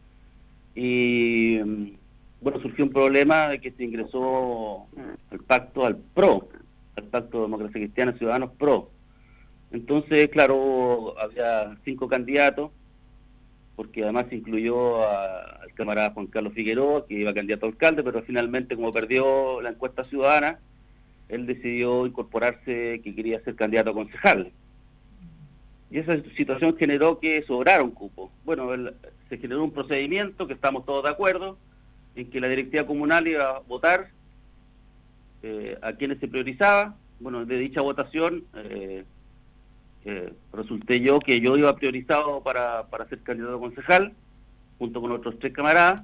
y bueno, surgió un problema de que se ingresó al pacto, al PRO, al Pacto de Democracia Cristiana Ciudadanos PRO. Entonces, claro, había cinco candidatos, porque además se incluyó a, al camarada Juan Carlos Figueroa, que iba candidato a alcalde, pero finalmente, como perdió la encuesta ciudadana, él decidió incorporarse, que quería ser candidato a concejal. Y esa situación generó que sobrara un cupo. Bueno, el, se generó un procedimiento que estamos todos de acuerdo, en que la directiva comunal iba a votar eh, a quienes se priorizaba. Bueno, de dicha votación eh, eh, resulté yo que yo iba priorizado para, para ser candidato a concejal, junto con otros tres camaradas.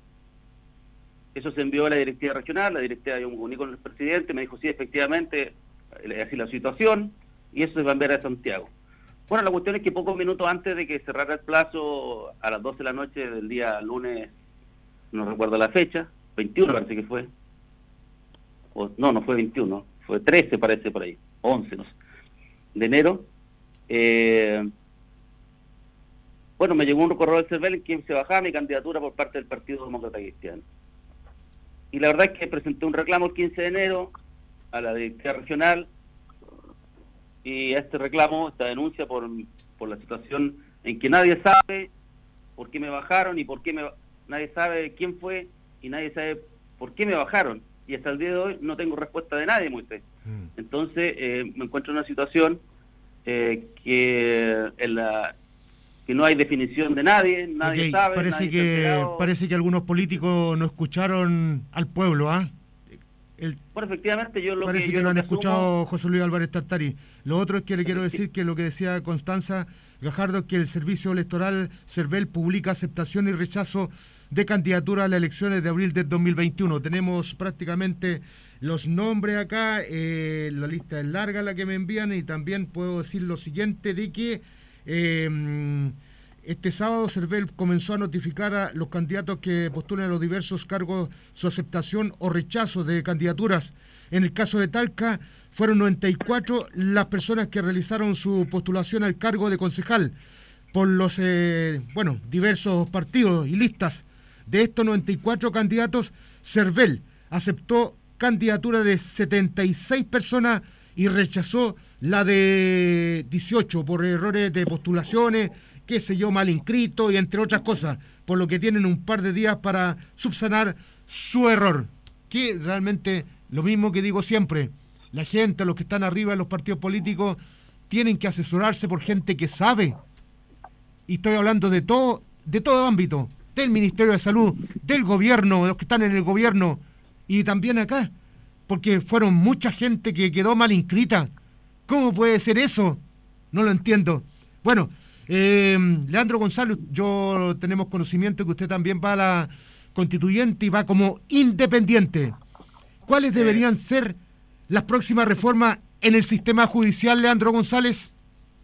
Eso se envió a la directiva regional, la directiva, yo me uní con el presidente, me dijo, sí, efectivamente, así la situación, y eso se va a enviar a Santiago. Bueno, la cuestión es que pocos minutos antes de que cerrara el plazo, a las doce de la noche del día lunes, no recuerdo la fecha, veintiuno parece que fue, o, no, no fue veintiuno, fue trece parece por ahí, once, no sé, de enero, eh, bueno, me llegó un correo del CERVEL en que se bajaba mi candidatura por parte del Partido Demócrata Cristiano. Y la verdad es que presenté un reclamo el quince de enero a la directiva regional, y a este reclamo, esta denuncia por, por la situación en que nadie sabe por qué me bajaron y por qué me... Nadie sabe quién fue y nadie sabe por qué me bajaron. Y hasta el día de hoy no tengo respuesta de nadie, Moisés. Mm. Entonces eh, me encuentro en una situación eh, que en la... que no hay definición de nadie, nadie okay, sabe. Parece nadie que parece que algunos políticos no escucharon al pueblo, ¿ah? ¿eh? Bueno, efectivamente, yo lo parece que... que yo no lo han que escuchado asumo... José Luis Álvarez Tartari. Lo otro es que le quiero decir que lo que decía Constanza Gajardo es que el Servicio Electoral CERVEL publica aceptación y rechazo de candidatura a las elecciones de abril del dos mil veintiuno. Tenemos prácticamente los nombres acá, eh, la lista es larga la que me envían, y también puedo decir lo siguiente, de que eh, este sábado CERVEL comenzó a notificar a los candidatos que postulan a los diversos cargos su aceptación o rechazo de candidaturas. En el caso de Talca, fueron noventa y cuatro las personas que realizaron su postulación al cargo de concejal por los eh, bueno diversos partidos y listas. De estos noventa y cuatro candidatos, CERVEL aceptó candidatura de setenta y seis personas y rechazó la de dieciocho por errores de postulaciones, qué sé yo, mal inscrito y entre otras cosas, por lo que tienen un par de días para subsanar su error. Que realmente, lo mismo que digo siempre, la gente, los que están arriba de los partidos políticos, tienen que asesorarse por gente que sabe. Y estoy hablando de todo, de todo ámbito, del Ministerio de Salud, del gobierno, de los que están en el gobierno, y también acá, porque fueron mucha gente que quedó mal inscrita. ¿Cómo puede ser eso? No lo entiendo. Bueno, eh, Leandro González, yo tenemos conocimiento que usted también va a la constituyente y va como independiente. ¿Cuáles deberían ser las próximas reformas en el sistema judicial, Leandro González?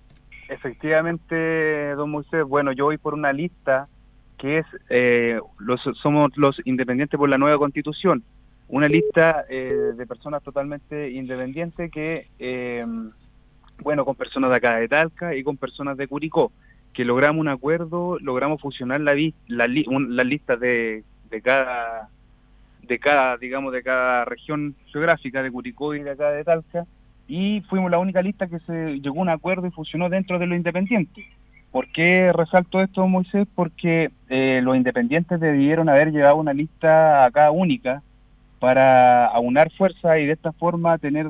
Efectivamente, don Moisés, bueno, yo voy por una lista que es, eh, los, somos los independientes por la nueva constitución, una lista eh, de personas totalmente independientes que, eh, bueno, con personas de acá de Talca y con personas de Curicó, que logramos un acuerdo, logramos fusionar la, la, un, las listas de, de cada, de cada, digamos, de cada región geográfica de Curicó y de acá de Talca, y fuimos la única lista que se llegó a un acuerdo y fusionó dentro de los independientes. ¿Por qué resalto esto, Moisés? Porque eh, los independientes debieron haber llevado una lista acá única para aunar fuerza y de esta forma tener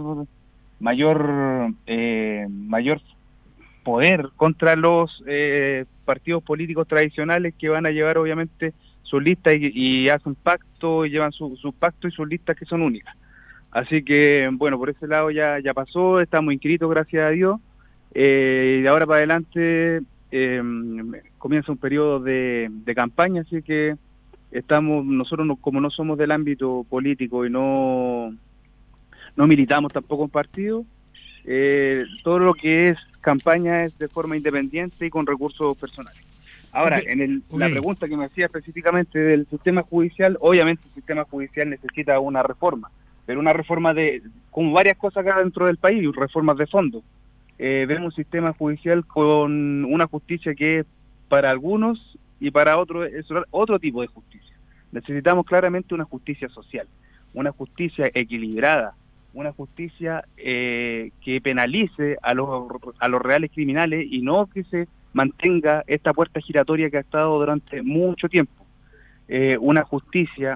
mayor eh, mayor poder contra los eh, partidos políticos tradicionales que van a llevar obviamente sus listas y, y hacen pacto y llevan su, su pacto y sus listas que son únicas. Así que, bueno, por ese lado ya, ya pasó, estamos inscritos, gracias a Dios, eh, y de ahora para adelante eh, comienza un periodo de, de campaña, así que estamos, nosotros no, como no somos del ámbito político y no, no militamos tampoco en partido, eh, todo lo que es campaña es de forma independiente y con recursos personales. Ahora, okay. en el, okay. la pregunta que me hacía específicamente del sistema judicial, obviamente el sistema judicial necesita una reforma. pero una reforma de, como varias cosas acá dentro del país, reformas de fondo. Eh, vemos un sistema judicial con una justicia que es para algunos y para otros es otro tipo de justicia. Necesitamos claramente una justicia social, una justicia equilibrada, una justicia eh, que penalice a los, a los reales criminales y no que se mantenga esta puerta giratoria que ha estado durante mucho tiempo. Eh, una justicia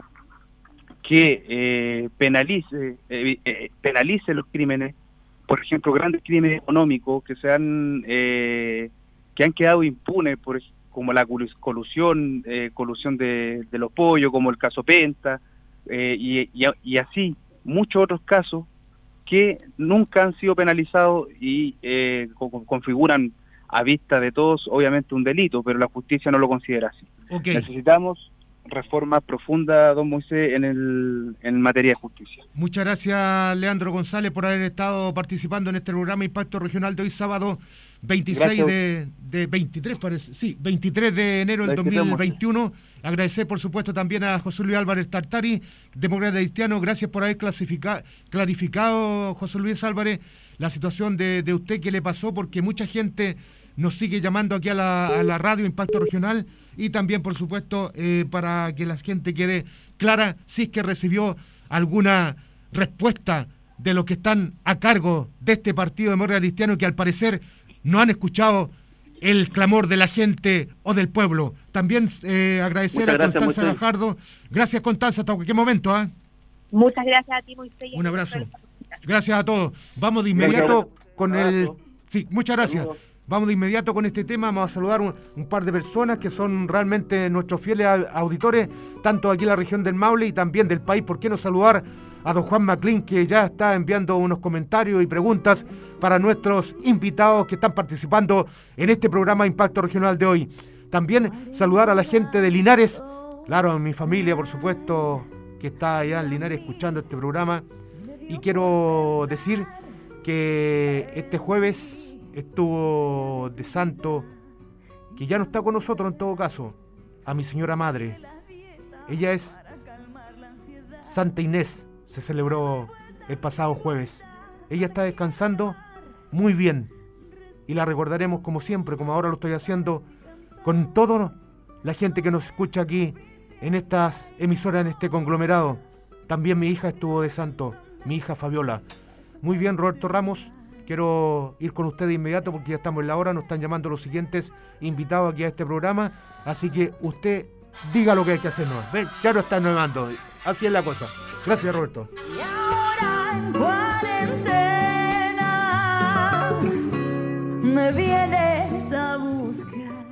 que eh, penalice eh, eh, penalice los crímenes, por ejemplo, grandes crímenes económicos que se han eh, que han quedado impunes, por como la colusión eh, colusión de, de los pollos, como el caso Penta, eh, y, y, y así muchos otros casos que nunca han sido penalizados y eh, con, configuran a vista de todos obviamente un delito, pero la justicia no lo considera así. Okay. Necesitamos reforma profunda, don Moisés, en el en materia de justicia. Muchas gracias, Leandro González, por haber estado participando en este programa Impacto Regional de hoy sábado veintiséis de, de veintitrés, parece, sí, veintitrés de enero del dos mil veintiuno. Agradecer, por supuesto, también a José Luis Álvarez Tartari, demócrata cristiano. Gracias por haber clarificado, José Luis Álvarez, la situación de, de usted, que le pasó, porque mucha gente nos sigue llamando aquí a la, a la radio Impacto Regional, y también, por supuesto, eh, para que la gente quede clara si es que recibió alguna respuesta de los que están a cargo de este partido demócrata cristiano, que al parecer no han escuchado el clamor de la gente o del pueblo. También eh, agradecer Muchas a gracias, Constanza Moisés. Gajardo. Gracias, Constanza, hasta cualquier momento. ¿eh? Muchas gracias a ti, Moisés. Un abrazo. Gracias a todos. Vamos de inmediato con el... Sí, muchas gracias. Saludos. Vamos de inmediato con este tema. Vamos a saludar un, un par de personas que son realmente nuestros fieles auditores, tanto aquí en la región del Maule y también del país. ¿Por qué no saludar a don Juan Maclin, que ya está enviando unos comentarios y preguntas para nuestros invitados que están participando en este programa Impacto Regional de hoy? También saludar a la gente de Linares, claro, a mi familia, por supuesto, que está allá en Linares escuchando este programa. Y quiero decir que este jueves estuvo de santo, que ya no está con nosotros en todo caso, a mi señora madre. Ella es Santa Inés, se celebró el pasado jueves. Ella está descansando muy bien y la recordaremos como siempre, como ahora lo estoy haciendo, con toda la gente que nos escucha aquí en estas emisoras, en este conglomerado. También mi hija estuvo de santo, mi hija Fabiola. Muy bien, Roberto Ramos. Quiero ir con usted de inmediato porque ya estamos en la hora, nos están llamando los siguientes invitados aquí a este programa, así que usted diga lo que hay que hacer. No, ven, ya lo están llamando, así es la cosa. Gracias, Roberto. Y ahora en cuarentena me vienes a buscar.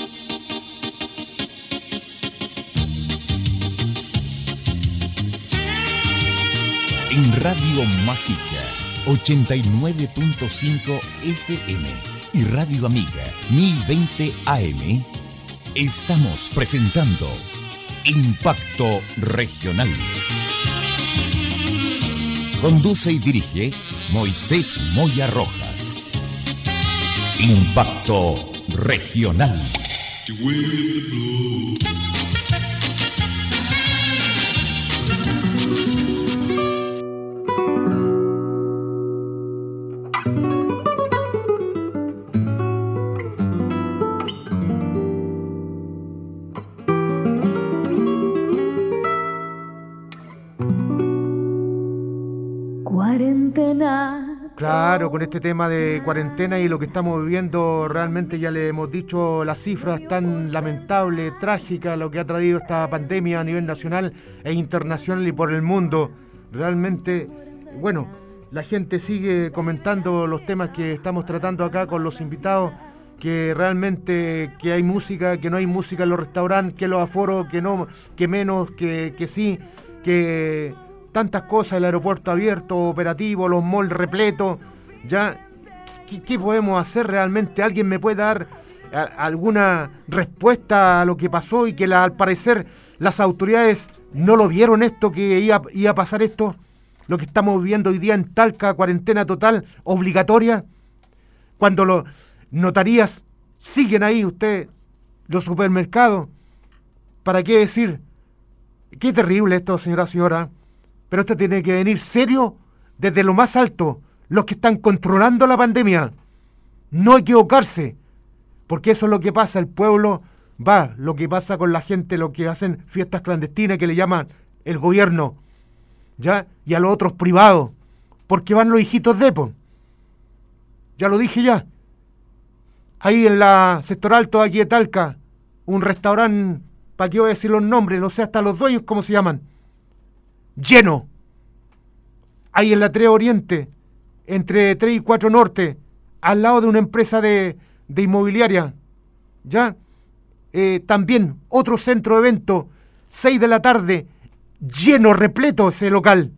En Radio Mágica ochenta y nueve punto cinco F M y Radio Amiga mil veinte A M, estamos presentando Impacto Regional. Conduce y dirige Moisés Moya Rojas. Impacto Regional. Claro, con este tema de cuarentena y lo que estamos viviendo, realmente ya le hemos dicho las cifras tan lamentables, trágicas, lo que ha traído esta pandemia a nivel nacional e internacional y por el mundo. Realmente, bueno, la gente sigue comentando los temas que estamos tratando acá con los invitados, que realmente que hay música, que no hay música en los restaurantes, que los aforos, que no, que menos, que, que sí, que... tantas cosas, el aeropuerto abierto, operativo, los malls repletos, ya, ¿qué, qué podemos hacer realmente? ¿Alguien me puede dar a, alguna respuesta a lo que pasó y que la, al parecer las autoridades no lo vieron esto, que iba, iba a pasar esto? Lo que estamos viviendo hoy día en Talca, cuarentena total, obligatoria, cuando los notarías siguen ahí, usted, los supermercados, ¿para qué decir? Qué terrible esto, señora, señora. Pero esto tiene que venir serio desde lo más alto, los que están controlando la pandemia. No equivocarse, porque eso es lo que pasa, el pueblo va, lo que pasa con la gente, lo que hacen fiestas clandestinas que le llaman el gobierno, ¿ya? Y a los otros privados, porque van los hijitos de po. Ya lo dije ya. Ahí en la sector alto aquí de Talca, un restaurante, ¿para qué voy a decir los nombres? No sé hasta los dueños cómo se llaman. Lleno. Ahí en la tres Oriente, entre tres y cuatro Norte, al lado de una empresa de, de inmobiliaria, ¿ya? Eh, también otro centro de evento, seis de la tarde, lleno, repleto ese local.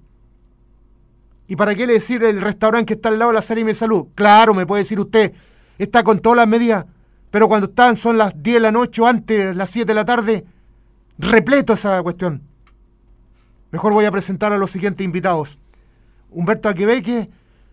¿Y para qué le decir el restaurante que está al lado de la Seremi de Salud? Claro, me puede decir usted, está con todas las medidas, pero cuando están son las diez de la noche o antes, las siete de la tarde, repleto esa cuestión. Mejor voy a presentar a los siguientes invitados. Humberto Aquebeque,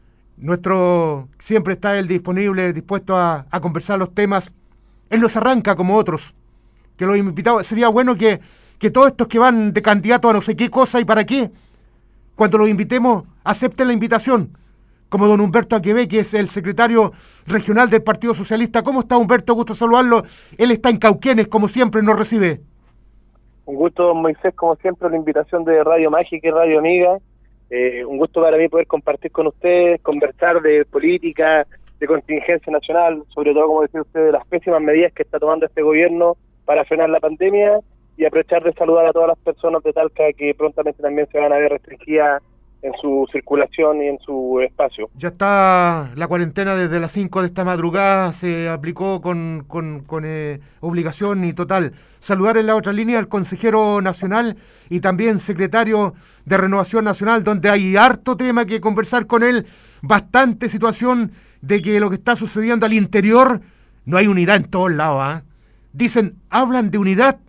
nuestro, siempre está él disponible, dispuesto a, a conversar los temas. Él los arranca como otros, que los invitados, sería bueno que, que todos estos que van de candidato a no sé qué cosa y para qué, cuando los invitemos, acepten la invitación, como don Humberto Aquebeque, que es el secretario regional del Partido Socialista. ¿Cómo está, Humberto? Gusto saludarlo. Él está en Cauquenes, como siempre, nos recibe. Un gusto, don Moisés, como siempre, la invitación de Radio Mágica y Radio Amiga. Eh, un gusto para mí poder compartir con ustedes, conversar de política, de contingencia nacional, sobre todo, como decía usted, de las pésimas medidas que está tomando este gobierno para frenar la pandemia, y aprovechar de saludar a todas las personas de Talca que prontamente también se van a ver restringidas en su circulación y en su espacio. Ya está la cuarentena desde las cinco de esta madrugada, se aplicó con, con, con eh, obligación y total. Saludar en la otra línea al consejero nacional y también secretario de Renovación Nacional, donde hay harto tema que conversar con él, bastante situación de que lo que está sucediendo al interior, no hay unidad en todos lados, ¿eh? Dicen, hablan de unidad,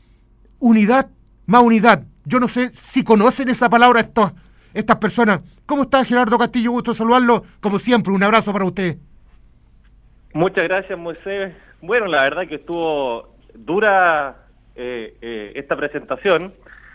unidad más unidad. Yo no sé si conocen esa palabra estos, estas personas. ¿Cómo está, Gerardo Castillo? Gusto saludarlo. Como siempre, un abrazo para usted. Muchas gracias, Moisés. Bueno, la verdad que estuvo dura eh, eh, esta presentación.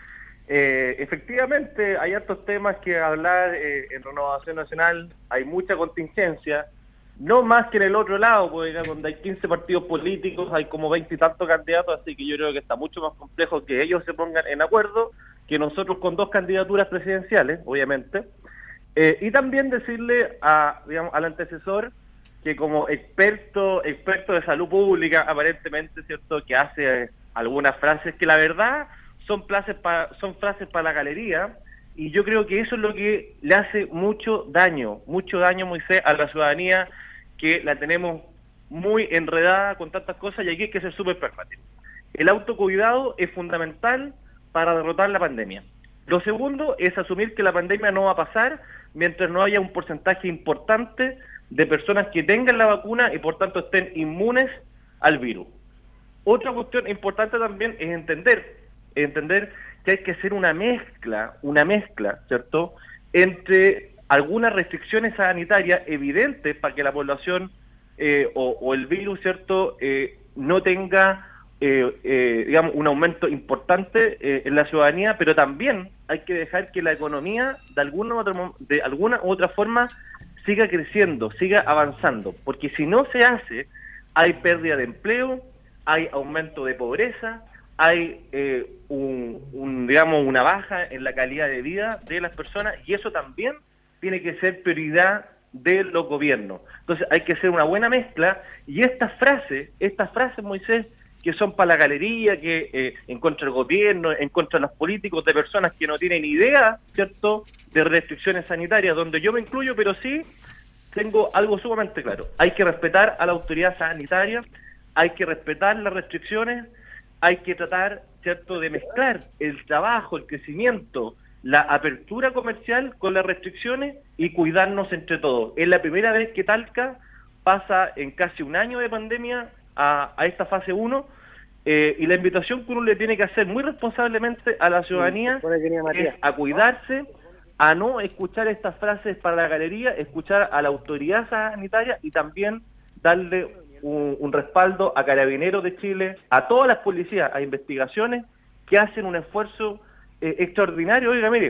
Eh, efectivamente, hay hartos temas que hablar eh, en Renovación Nacional. Hay mucha contingencia. No más que en el otro lado, porque donde hay quince partidos políticos, hay como veinte y tantos candidatos, así que yo creo que está mucho más complejo que ellos se pongan en acuerdo, que nosotros con dos candidaturas presidenciales, obviamente. Eh, y también decirle a, digamos, al antecesor que como experto, experto de salud pública, aparentemente, cierto, que hace algunas frases que la verdad son frases para, son frases para la galería, y yo creo que eso es lo que le hace mucho daño, mucho daño, Moisés, a la ciudadanía, que la tenemos muy enredada con tantas cosas, y aquí hay que ser súper pragmático. El autocuidado es fundamental para derrotar la pandemia. Lo segundo es asumir que la pandemia no va a pasar mientras no haya un porcentaje importante de personas que tengan la vacuna y por tanto estén inmunes al virus. Otra cuestión importante también es entender, entender que hay que hacer una mezcla, una mezcla, ¿cierto?, entre algunas restricciones sanitarias evidentes para que la población eh, o, o el virus, ¿cierto?, eh, no tenga, eh, eh, digamos, un aumento importante eh, en la ciudadanía, pero también hay que dejar que la economía de alguna u otra, de alguna u otra forma siga creciendo, siga avanzando, porque si no se hace, hay pérdida de empleo, hay aumento de pobreza, hay eh, un, un, digamos, una baja en la calidad de vida de las personas, y eso también tiene que ser prioridad de los gobiernos. Entonces hay que hacer una buena mezcla, y estas frases, estas frases, Moisés, que son para la galería, que eh, en contra del gobierno, en contra de los políticos, de personas que no tienen idea, ¿cierto?, de restricciones sanitarias, donde yo me incluyo, pero sí tengo algo sumamente claro. Hay que respetar a la autoridad sanitaria, hay que respetar las restricciones, hay que tratar, ¿cierto?, de mezclar el trabajo, el crecimiento, la apertura comercial con las restricciones y cuidarnos entre todos. Es la primera vez que Talca pasa en casi un año de pandemia a, a esta fase uno, eh, y la invitación que uno le tiene que hacer muy responsablemente a la ciudadanía es a cuidarse, a no escuchar estas frases para la galería, escuchar a la autoridad sanitaria y también darle un, un respaldo a Carabineros de Chile, a todas las policías, a investigaciones que hacen un esfuerzo eh, extraordinario. Oiga, mire,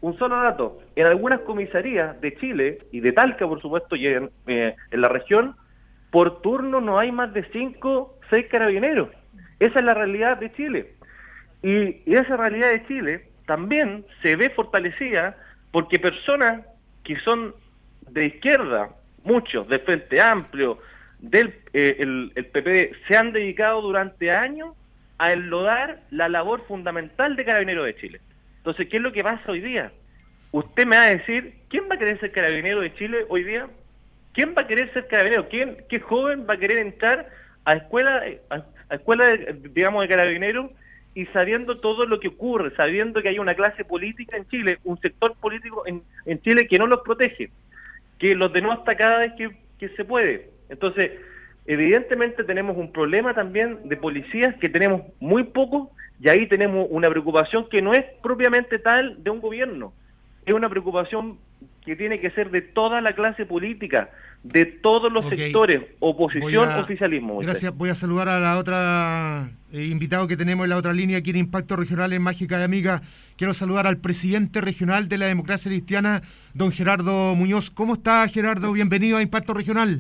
un solo dato, en algunas comisarías de Chile y de Talca, por supuesto, y en, eh, en la región, por turno no hay más de cinco, seis carabineros. Esa es la realidad de Chile. Y, y esa realidad de Chile también se ve fortalecida porque personas que son de izquierda, muchos del Frente Amplio, del eh, el, el P P D, se han dedicado durante años a enlodar la labor fundamental de Carabineros de Chile. Entonces, ¿qué es lo que pasa hoy día? Usted me va a decir, ¿quién va a querer ser Carabinero de Chile hoy día? ¿Quién va a querer ser Carabinero? ¿Quién, qué joven va a querer entrar a escuela, a, a escuela de, digamos, de Carabineros y sabiendo todo lo que ocurre, sabiendo que hay una clase política en Chile, un sector político en, en Chile que no los protege, que los denota cada vez que, que se puede? Entonces, evidentemente tenemos un problema también de policías que tenemos muy pocos, y ahí tenemos una preocupación que no es propiamente tal de un gobierno, es una preocupación que tiene que ser de toda la clase política, de todos los okay. sectores, oposición, a, oficialismo. Gracias, voy a saludar a la otra eh, invitado que tenemos en la otra línea aquí en Impacto Regional en Mágica de Amiga. Quiero saludar al presidente regional de la Democracia Cristiana, don Gerardo Muñoz. ¿Cómo está, Gerardo? Bienvenido a Impacto Regional.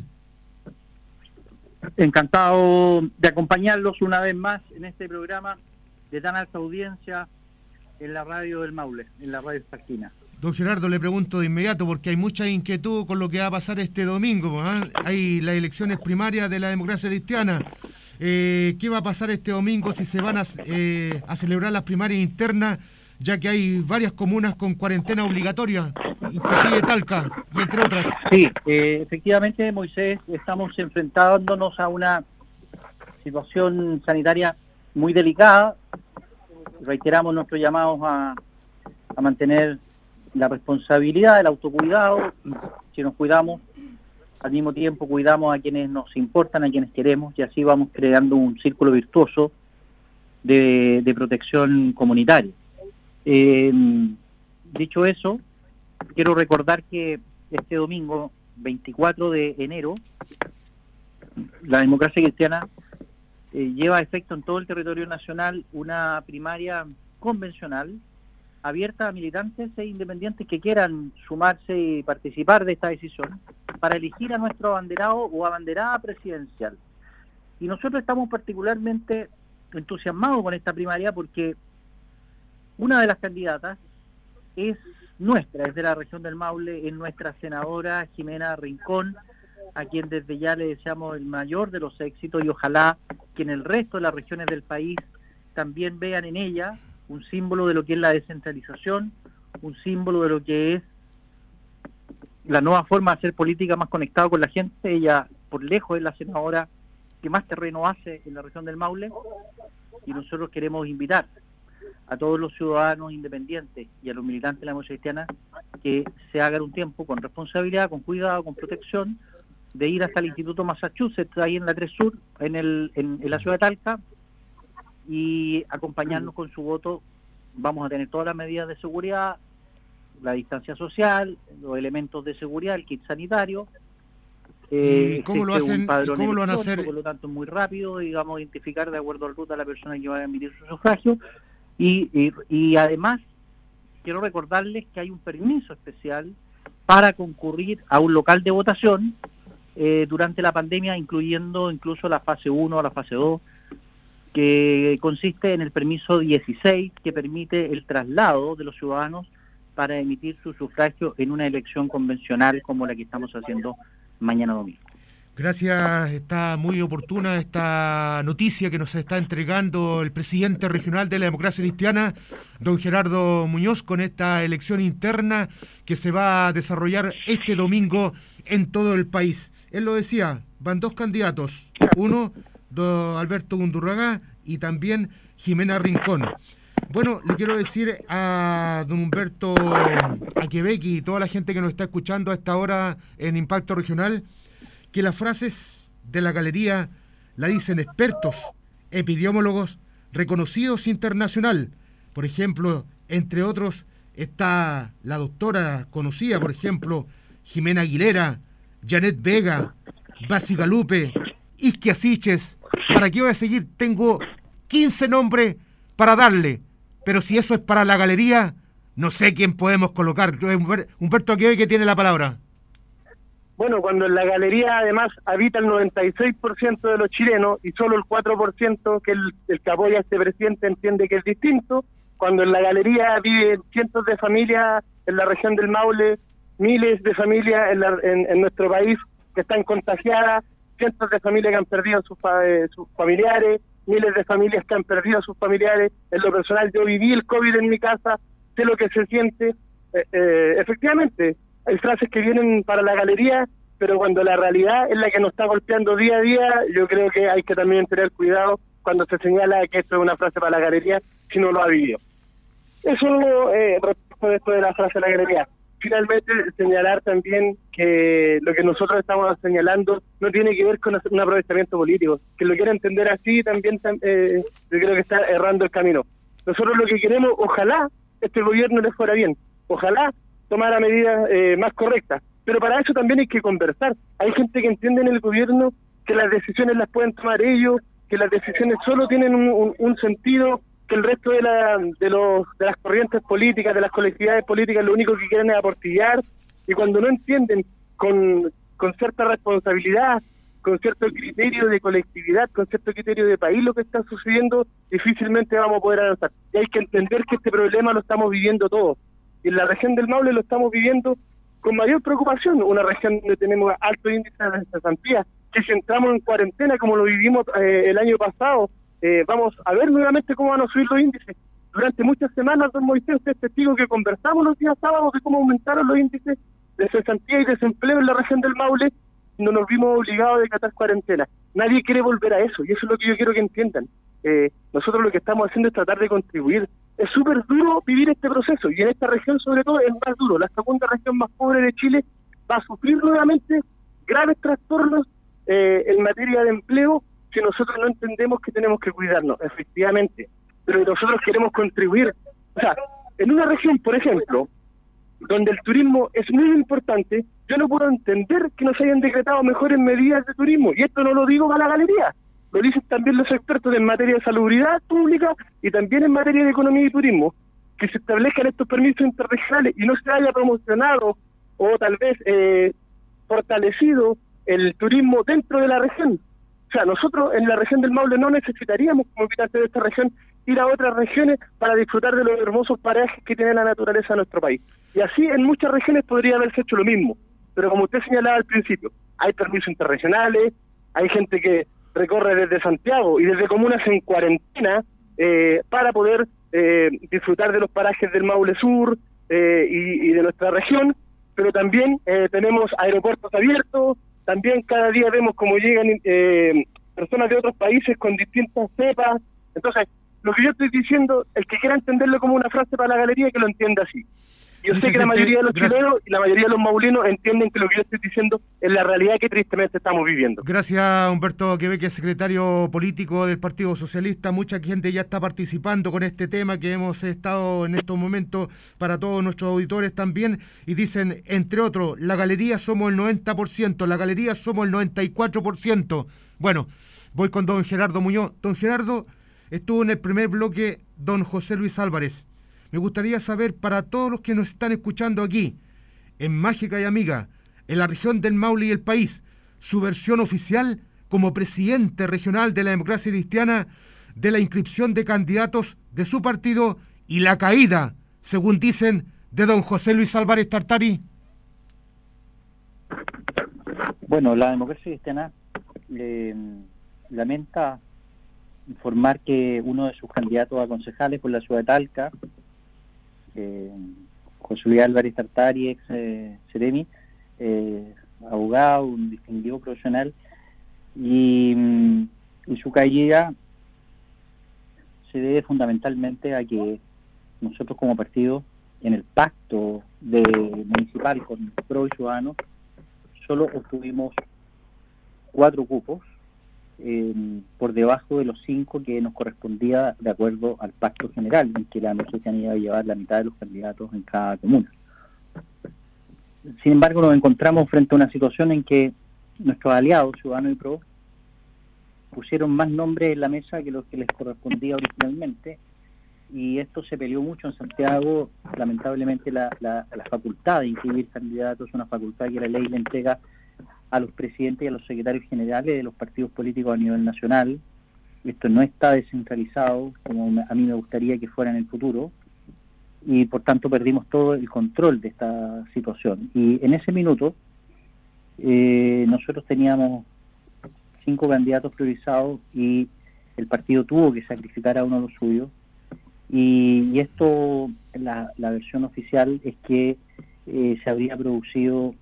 Encantado de acompañarlos una vez más en este programa de tan alta audiencia en la radio del Maule, en la radio Esparquina. Don Gerardo, le pregunto de inmediato, porque hay mucha inquietud con lo que va a pasar este domingo, ¿eh? Hay las elecciones primarias de la Democracia Cristiana. Eh, ¿Qué va a pasar este domingo si se van a, eh, a celebrar las primarias internas, ya que hay varias comunas con cuarentena obligatoria, inclusive Talca, y entre otras? Sí, eh, efectivamente, Moisés, estamos enfrentándonos a una situación sanitaria muy delicada. Reiteramos nuestros llamados a, a mantener la responsabilidad, el autocuidado. Si nos cuidamos, al mismo tiempo cuidamos a quienes nos importan, a quienes queremos, y así vamos creando un círculo virtuoso de, de protección comunitaria. Eh, dicho eso, quiero recordar que este domingo, veinticuatro de enero, la Democracia Cristiana eh, lleva a efecto en todo el territorio nacional una primaria convencional abierta a militantes e independientes que quieran sumarse y participar de esta decisión para elegir a nuestro abanderado o abanderada presidencial. Y nosotros estamos particularmente entusiasmados con esta primaria porque una de las candidatas es nuestra, es de la región del Maule, es nuestra senadora Jimena Rincón, a quien desde ya le deseamos el mayor de los éxitos, y ojalá que en el resto de las regiones del país también vean en ella un símbolo de lo que es la descentralización, un símbolo de lo que es la nueva forma de hacer política más conectado con la gente. Ella, por lejos, es la senadora que más terreno hace en la región del Maule, y nosotros queremos invitar a todos los ciudadanos independientes y a los militantes de la Democracia Cristiana que se hagan un tiempo con responsabilidad, con cuidado, con protección, de ir hasta el Instituto Massachusetts, ahí en la tres Sur, en, el, en, en la ciudad de Talca, y acompañarnos con su voto. Vamos a tener todas las medidas de seguridad, la distancia social, los elementos de seguridad, el kit sanitario. Eh, ¿Y cómo lo hacen? ¿Y cómo lo van a hacer? Por lo tanto, es muy rápido, digamos, identificar de acuerdo a la ruta a la persona que va a emitir su sufragio. Y, y, y además, quiero recordarles que hay un permiso especial para concurrir a un local de votación eh, durante la pandemia, incluyendo incluso la fase uno o la fase dos, que consiste en el permiso dieciséis, que permite el traslado de los ciudadanos para emitir su sufragio en una elección convencional como la que estamos haciendo mañana domingo. Gracias, está muy oportuna esta noticia que nos está entregando el presidente regional de la Democracia Cristiana, don Gerardo Muñoz, con esta elección interna que se va a desarrollar este domingo en todo el país. Él lo decía, van dos candidatos, uno don Alberto Undurraga y también Jimena Rincón. Bueno, le quiero decir a don Humberto Aquebequi y toda la gente que nos está escuchando a esta hora en Impacto Regional, que las frases de la galería la dicen expertos, epidemiólogos reconocidos internacional. Por ejemplo, entre otros, está la doctora conocida, por ejemplo, Jimena Aguilera, Janet Vega, Basi Galupe, Isquia Asiches. ¿Para qué voy a seguir? Tengo quince nombres para darle, pero si eso es para la galería, no sé quién podemos colocar. Humberto Quevedo, que tiene la palabra. Bueno, cuando en la galería además habita el noventa y seis por ciento de los chilenos y solo el cuatro por ciento que el, el que apoya a este presidente entiende que es distinto, cuando en la galería viven cientos de familias en la región del Maule, miles de familias en, la, en, en nuestro país que están contagiadas, cientos de familias que han perdido sus, eh, sus familiares, miles de familias que han perdido a sus familiares. En lo personal, yo viví el COVID en mi casa, sé lo que se siente. Eh, eh, efectivamente, hay frases que vienen para la galería, pero cuando la realidad es la que nos está golpeando día a día, yo creo que hay que también tener cuidado cuando se señala que esto es una frase para la galería si no lo ha vivido. Eso eh, respecto de esto de la frase de la galería. Finalmente, señalar también que lo que nosotros estamos señalando no tiene que ver con un aprovechamiento político. Que lo quiera entender así también eh, yo creo que está errando el camino. Nosotros lo que queremos, ojalá este gobierno le fuera bien, ojalá tomara medidas eh, más correctas, pero para eso también hay que conversar. Hay gente que entiende en el gobierno que las decisiones las pueden tomar ellos, que las decisiones solo tienen un, un, un sentido, que el resto de, la, de, los, de las corrientes políticas, de las colectividades políticas, lo único que quieren es aportillar, y cuando no entienden con, con cierta responsabilidad, con cierto criterio de colectividad, con cierto criterio de país lo que está sucediendo, difícilmente vamos a poder avanzar. Y hay que entender que este problema lo estamos viviendo todos. Y en la región del Maule lo estamos viviendo con mayor preocupación, una región donde tenemos alto índice de cesantía, que si entramos en cuarentena como lo vivimos eh, el año pasado, eh, vamos a ver nuevamente cómo van a subir los índices. Durante muchas semanas, don Moisés, usted es testigo que conversamos los días sábados de cómo aumentaron los índices de cesantía y desempleo en la región del Maule, no nos vimos obligados a decatar cuarentena. Nadie quiere volver a eso, y eso es lo que yo quiero que entiendan. Eh, nosotros lo que estamos haciendo es tratar de contribuir. Es súper duro vivir este proceso, y en esta región sobre todo es más duro. La segunda región más pobre de Chile va a sufrir nuevamente graves trastornos eh, en materia de empleo si nosotros no entendemos que tenemos que cuidarnos, efectivamente. Pero nosotros queremos contribuir. O sea, en una región, por ejemplo, donde el turismo es muy importante, yo no puedo entender que no se hayan decretado mejores medidas de turismo. Y esto no lo digo para la galería, lo dicen también los expertos en materia de salubridad pública y también en materia de economía y turismo, que se establezcan estos permisos interregionales y no se haya promocionado o tal vez eh, fortalecido el turismo dentro de la región. O sea, nosotros en la región del Maule no necesitaríamos, como habitantes de esta región, ir a otras regiones para disfrutar de los hermosos parajes que tiene la naturaleza de nuestro país. Y así en muchas regiones podría haberse hecho lo mismo. Pero como usted señalaba al principio, hay permisos interregionales, hay gente que recorre desde Santiago y desde comunas en cuarentena eh, para poder eh, disfrutar de los parajes del Maule Sur eh, y, y de nuestra región, pero también eh, tenemos aeropuertos abiertos, también cada día vemos cómo llegan eh, personas de otros países con distintas cepas. Entonces, lo que yo estoy diciendo, el que quiera entenderlo como una frase para la galería, que lo entienda así. Yo Mucha sé que gente, la mayoría de los gracias. chilenos y la mayoría de los maulinos entienden que lo que yo estoy diciendo es la realidad que tristemente estamos viviendo. Gracias, Humberto Quevedo, secretario político del Partido Socialista. Mucha gente ya está participando con este tema que hemos estado en estos momentos para todos nuestros auditores también. Y dicen, entre otros, la galería somos el noventa por ciento, la galería somos el noventa y cuatro por ciento. Bueno, voy con don Gerardo Muñoz. Don Gerardo, estuvo en el primer bloque don José Luis Álvarez. Me gustaría saber, para todos los que nos están escuchando aquí, en Mágica y Amiga, en la región del Maule y el país, su versión oficial como presidente regional de la democracia cristiana de la inscripción de candidatos de su partido y la caída, según dicen, de don José Luis Álvarez Tartari. Bueno, la democracia cristiana eh, lamenta informar que uno de sus candidatos a concejales por la ciudad de Talca, Eh, José Luis Álvarez Tartari, ex eh, Ceremi, eh, abogado, un distinguido profesional, y, y su caída se debe fundamentalmente a que nosotros como partido, en el pacto de municipal con Pro y Ciudadanos, solo obtuvimos cuatro cupos, Eh, por debajo de los cinco que nos correspondía de acuerdo al pacto general, en que la democracia iba a llevar la mitad de los candidatos en cada comuna. Sin embargo, nos encontramos frente a una situación en que nuestros aliados, Ciudadanos y Pro, pusieron más nombres en la mesa que los que les correspondía originalmente, y esto se peleó mucho en Santiago. Lamentablemente la, la, la facultad de inscribir candidatos es una facultad que la ley le entrega a los presidentes y a los secretarios generales de los partidos políticos a nivel nacional. Esto no está descentralizado como me, a mí me gustaría que fuera en el futuro, y por tanto perdimos todo el control de esta situación. Y en ese minuto eh, nosotros teníamos cinco candidatos priorizados y el partido tuvo que sacrificar a uno de los suyos, y, y esto, la, la versión oficial es que eh, se habría producido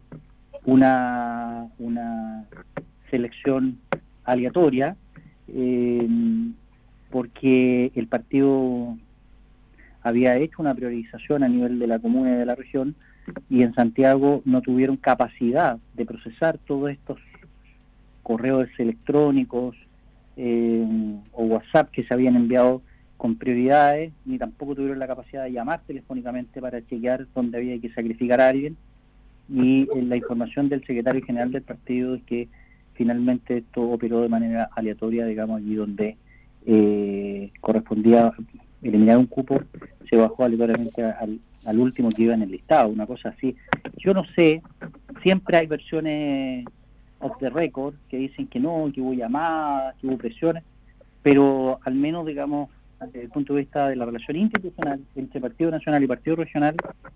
una, una selección aleatoria, eh, porque el partido había hecho una priorización a nivel de la comuna y de la región, y en Santiago no tuvieron capacidad de procesar todos estos correos electrónicos eh, o WhatsApp que se habían enviado con prioridades, ni tampoco tuvieron la capacidad de llamar telefónicamente para chequear dónde había que sacrificar a alguien. Y eh, la información del secretario general del partido es que finalmente esto operó de manera aleatoria, digamos, allí donde eh, correspondía eliminar un cupo, se bajó aleatoriamente al, al último que iba en el listado, una cosa así. Yo no sé, siempre hay versiones off the record que dicen que no, que hubo llamadas, que hubo presiones, pero al menos, digamos, desde el punto de vista de la relación institucional entre Partido Nacional y Partido Regional,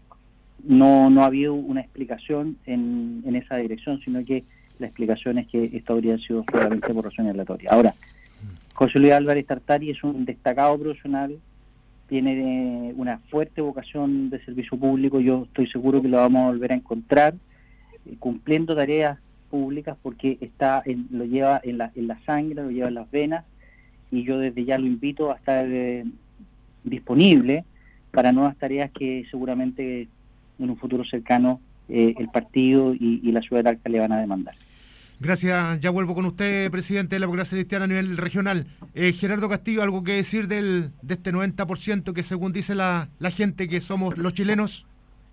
no no ha habido una explicación en, en esa dirección, sino que la explicación es que esto habría sido solamente por razones aleatorias. Ahora, José Luis Álvarez Tartari es un destacado profesional, tiene una fuerte vocación de servicio público. Yo estoy seguro que lo vamos a volver a encontrar eh, cumpliendo tareas públicas, porque está en, lo lleva en la, en la sangre, lo lleva en las venas, y yo desde ya lo invito a estar eh, disponible para nuevas tareas que seguramente en un futuro cercano eh, el partido y, y la ciudad de Talca le van a demandar. Gracias, ya vuelvo con usted, presidente de la Democracia Cristiana a nivel regional. Eh, Gerardo Castillo, ¿algo que decir del de este noventa por ciento que según dice la, la gente que somos los chilenos?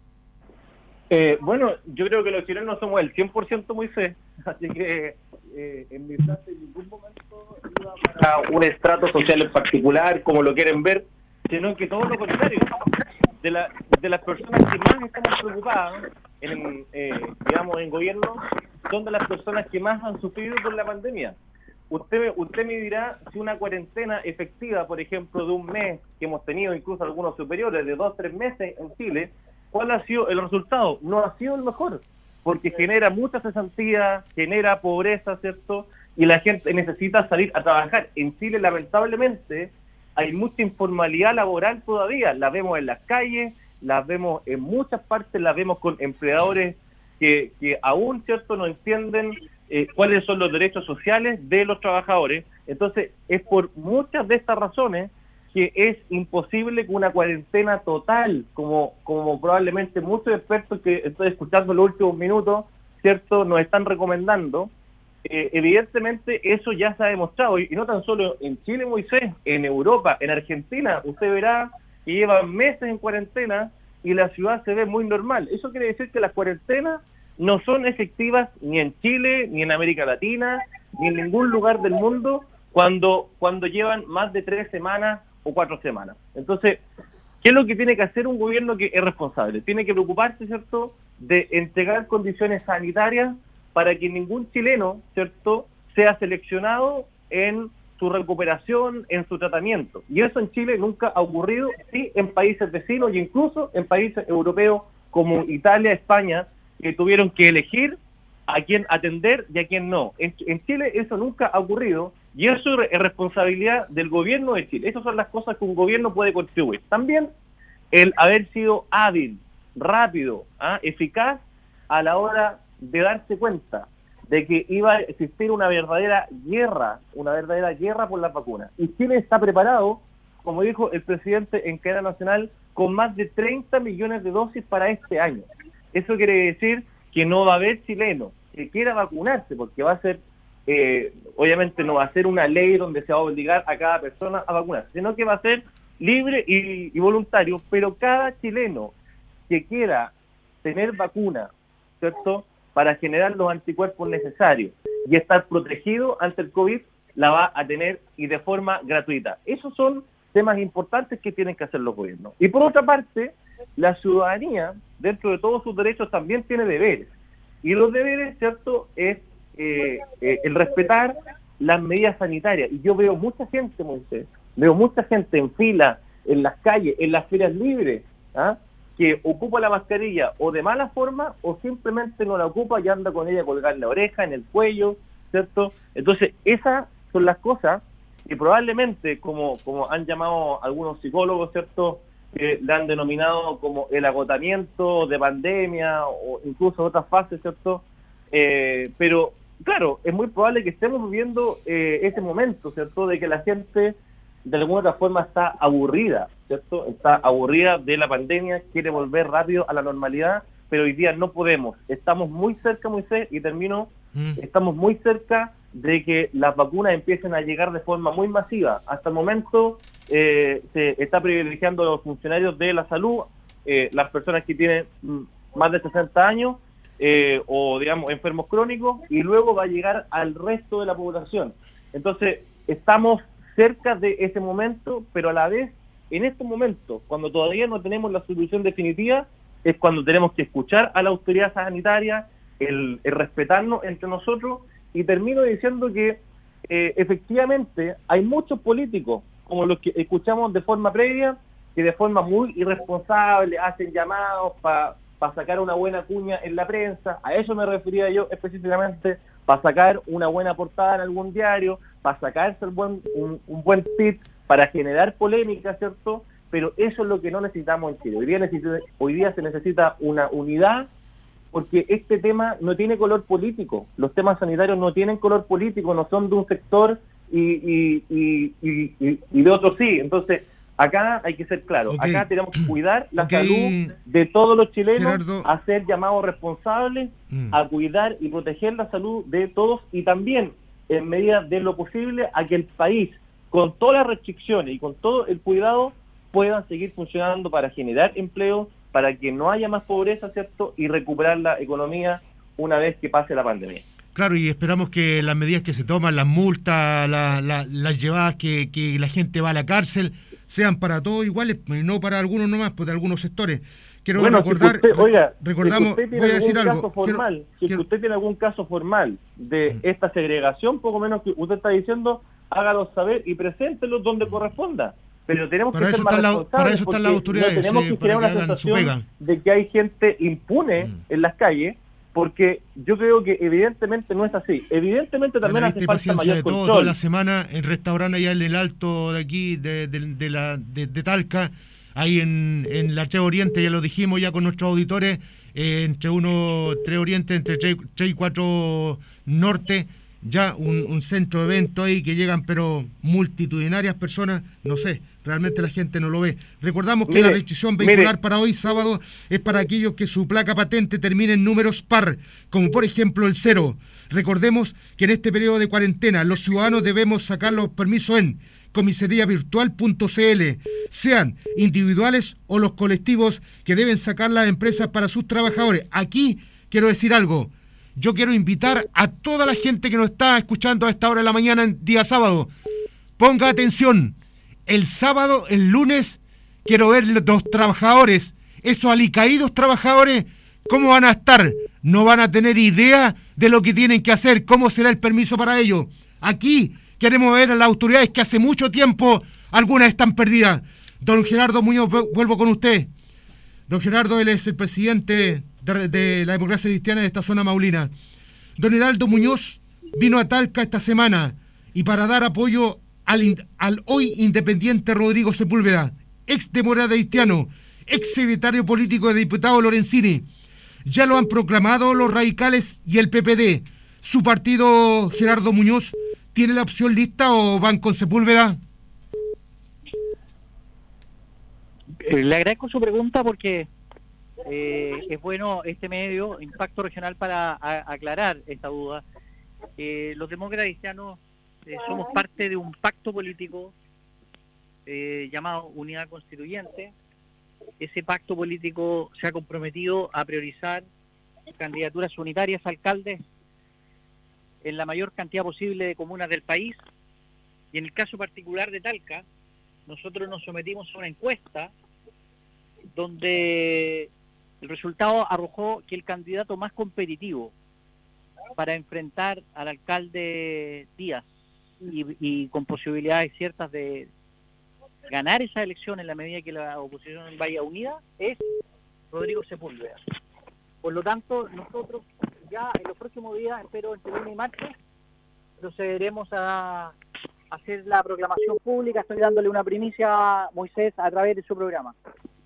Eh, bueno, yo creo que los chilenos somos el cien por ciento Moisés, así que eh, en mi frase en ningún momento iba para un estrato social en particular, como lo quieren ver, sino que todo lo contrario. De, la, de las personas que más estamos preocupadas, en, eh, digamos, en gobierno, son de las personas que más han sufrido por la pandemia. Usted, usted me dirá si una cuarentena efectiva, por ejemplo, de un mes, que hemos tenido incluso algunos superiores, de dos, tres meses en Chile, ¿cuál ha sido el resultado? No ha sido el mejor, porque genera mucha cesantía, genera pobreza, ¿cierto? Y la gente necesita salir a trabajar. En Chile, lamentablemente, hay mucha informalidad laboral todavía. La vemos en las calles, la vemos en muchas partes, la vemos con empleadores que, que aún, ¿cierto?, no entienden eh, cuáles son los derechos sociales de los trabajadores. Entonces, es por muchas de estas razones que es imposible que una cuarentena total, como como probablemente muchos expertos que estoy escuchando en los últimos minutos, ¿cierto?, nos están recomendando. Eh, evidentemente eso ya se ha demostrado, y, y no tan solo en Chile, Moisés, en Europa, en Argentina, usted verá que llevan meses en cuarentena y la ciudad se ve muy normal. Eso quiere decir que las cuarentenas no son efectivas ni en Chile, ni en América Latina, ni en ningún lugar del mundo cuando, cuando llevan más de tres semanas o cuatro semanas. Entonces, ¿qué es lo que tiene que hacer un gobierno que es responsable? Tiene que preocuparse, ¿cierto?, de entregar condiciones sanitarias para que ningún chileno, ¿cierto?, sea seleccionado en su recuperación, en su tratamiento. Y eso en Chile nunca ha ocurrido, sí, en países vecinos y incluso en países europeos como Italia, España, que tuvieron que elegir a quién atender y a quién no. En, en Chile eso nunca ha ocurrido, y eso es responsabilidad del gobierno de Chile. Esas son las cosas que un gobierno puede contribuir. También el haber sido hábil, rápido, ¿ah? eficaz a la hora de darse cuenta de que iba a existir una verdadera guerra, una verdadera guerra por las vacunas. Y Chile está preparado, como dijo el presidente en cadena nacional, con más de treinta millones de dosis para este año. Eso quiere decir que no va a haber chileno que quiera vacunarse, porque va a ser, eh, obviamente no va a ser una ley donde se va a obligar a cada persona a vacunarse, sino que va a ser libre y, y voluntario, pero cada chileno que quiera tener vacuna, ¿cierto?, para generar los anticuerpos necesarios y estar protegido ante el COVID, la va a tener, y de forma gratuita. Esos son temas importantes que tienen que hacer los gobiernos. Y por otra parte, la ciudadanía, dentro de todos sus derechos, también tiene deberes. Y los deberes, ¿cierto?, es eh, eh, el respetar las medidas sanitarias. Y yo veo mucha gente, Moisés, veo mucha gente en fila, en las calles, en las ferias libres, ¿ah?, que ocupa la mascarilla o de mala forma o simplemente no la ocupa y anda con ella colgada en la oreja, en el cuello, ¿cierto? Entonces, esas son las cosas que probablemente, como, como han llamado algunos psicólogos, ¿cierto?, que le han denominado como el agotamiento de pandemia o incluso otras fases, ¿cierto? Eh, pero, claro, es muy probable que estemos viviendo eh, ese momento, ¿cierto?, de que la gente de alguna otra forma está aburrida, ¿cierto? Está aburrida de la pandemia, quiere volver rápido a la normalidad, pero hoy día no podemos. Estamos muy cerca, Moisés, y termino, mm. estamos muy cerca de que las vacunas empiecen a llegar de forma muy masiva. Hasta el momento eh, se está privilegiando a los funcionarios de la salud, eh, las personas que tienen más de sesenta años, eh, o digamos enfermos crónicos, y luego va a llegar al resto de la población. Entonces, estamos cerca de ese momento, pero a la vez, en este momento, cuando todavía no tenemos la solución definitiva, es cuando tenemos que escuchar a la autoridad sanitaria, el, el respetarnos entre nosotros, y termino diciendo que eh, efectivamente hay muchos políticos, como los que escuchamos de forma previa, que de forma muy irresponsable hacen llamados para pa sacar una buena cuña en la prensa. A eso me refería yo específicamente, para sacar una buena portada en algún diario, para sacarse el buen, un, un buen tweet, para generar polémica, ¿cierto? Pero eso es lo que no necesitamos en Chile. Hoy día, necesita, hoy día se necesita una unidad, porque este tema no tiene color político. Los temas sanitarios no tienen color político, no son de un sector y, y, y, y, y, y de otro sí. Entonces, acá hay que ser claro, okay. Acá tenemos que cuidar la okay. salud de todos los chilenos, Gerardo. A ser llamados responsables, mm. a cuidar y proteger la salud de todos, y también, en medida de lo posible, a que el país, con todas las restricciones y con todo el cuidado, pueda seguir funcionando para generar empleo, para que no haya más pobreza, ¿cierto?, y recuperar la economía una vez que pase la pandemia. Claro, y esperamos que las medidas que se toman, las multas, la, la, las llevadas que, que la gente va a la cárcel, sean para todos iguales, y no para algunos nomás, pues de algunos sectores. Quiero bueno, recordar, si usted, oiga, recordamos, si usted tiene voy a decir algún algo. Caso formal, quiero, si quiero... usted tiene algún caso formal de mm. esta segregación, poco menos que usted está diciendo, hágalo saber y preséntelo donde corresponda. Pero tenemos para que ser más la, responsables, para eso están las autoridades, no tenemos sí, que crear una sensación de que hay gente impune mm. en las calles, porque yo creo que evidentemente no es así. Evidentemente también hace falta mayor de control. Todo, toda la semana en restaurante allá en el Alto de aquí, de, de, de, la, de, de Talca, ahí en, en la Che Oriente, ya lo dijimos ya con nuestros auditores, eh, entre uno, Tre Oriente, entre Che y cuatro Norte, ya un, un centro de evento ahí que llegan pero multitudinarias personas, no sé, realmente la gente no lo ve. Recordamos que mire, la restricción vehicular mire. para hoy sábado es para aquellos que su placa patente termine en números par, como por ejemplo el cero. Recordemos que en este periodo de cuarentena los ciudadanos debemos sacar los permisos en comisaría virtual punto c l, sean individuales o los colectivos que deben sacar las empresas para sus trabajadores. Aquí quiero decir algo. Yo quiero invitar a toda la gente que nos está escuchando a esta hora de la mañana en día sábado. Ponga atención. El sábado, el lunes, quiero ver los trabajadores, esos alicaídos trabajadores, ¿cómo van a estar? No van a tener idea de lo que tienen que hacer, cómo será el permiso para ello. Aquí queremos ver a las autoridades que hace mucho tiempo algunas están perdidas. Don Gerardo Muñoz, vuelvo con usted. Don Gerardo, él es el presidente de, de la democracia cristiana de esta zona maulina. Don Heraldo Muñoz vino a Talca esta semana y para dar apoyo al, al hoy independiente Rodrigo Sepúlveda, ex demócrata cristiano, ex secretario político de diputado Lorenzini. Ya lo han proclamado los radicales y el P P D. ¿Su partido, Gerardo Muñoz, tiene la opción lista o van con Sepúlveda? Le agradezco su pregunta porque eh, es bueno este medio, Impacto Regional, para a, aclarar esta duda. Eh, los demócratas cristianos eh, somos parte de un pacto político eh, llamado Unidad Constituyente. Ese pacto político se ha comprometido a priorizar candidaturas unitarias a alcaldes en la mayor cantidad posible de comunas del país, y en el caso particular de Talca, nosotros nos sometimos a una encuesta donde el resultado arrojó que el candidato más competitivo para enfrentar al alcalde Díaz y, y con posibilidades ciertas de ganar esa elección en la medida que la oposición vaya unida es Rodrigo Sepúlveda. Por lo tanto, nosotros ya en los próximos días, espero entre lunes y martes, procederemos a hacer la proclamación pública. Estoy dándole una primicia a Moisés a través de su programa.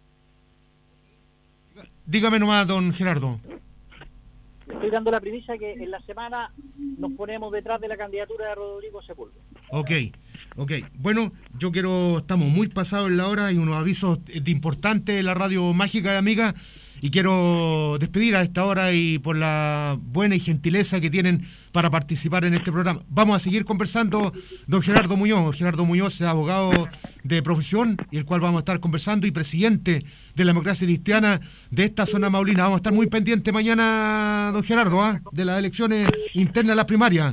Dígame nomás, don Gerardo. Estoy dando la primicia que en la semana nos ponemos detrás de la candidatura de Rodrigo Sepúlveda. Ok, ok. Bueno, yo quiero, estamos muy pasados en la hora, hay unos avisos de importantes de la radio mágica y amiga, y quiero despedir a esta hora y por la buena y gentileza que tienen para participar en este programa. Vamos a seguir conversando, don Gerardo Muñoz. Gerardo Muñoz es abogado de profesión y el cual vamos a estar conversando, y presidente de la democracia cristiana de esta zona maulina. Vamos a estar muy pendientes mañana, don Gerardo, ¿eh? de las elecciones internas a las primarias.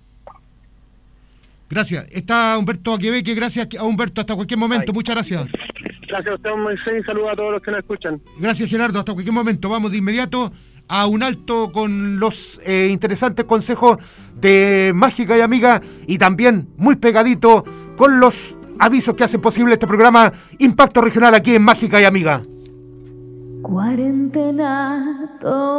Gracias. Está Humberto Aquebeque. Gracias a Humberto. Hasta cualquier momento. Ay. Muchas gracias. Gracias a usted, Moisés, y saludos a todos los que nos escuchan. Gracias, Gerardo. Hasta cualquier momento. Vamos de inmediato a un alto con los eh, interesantes consejos de Mágica y Amiga, y también muy pegadito con los avisos que hacen posible este programa Impacto Regional aquí en Mágica y Amiga. Cuarentena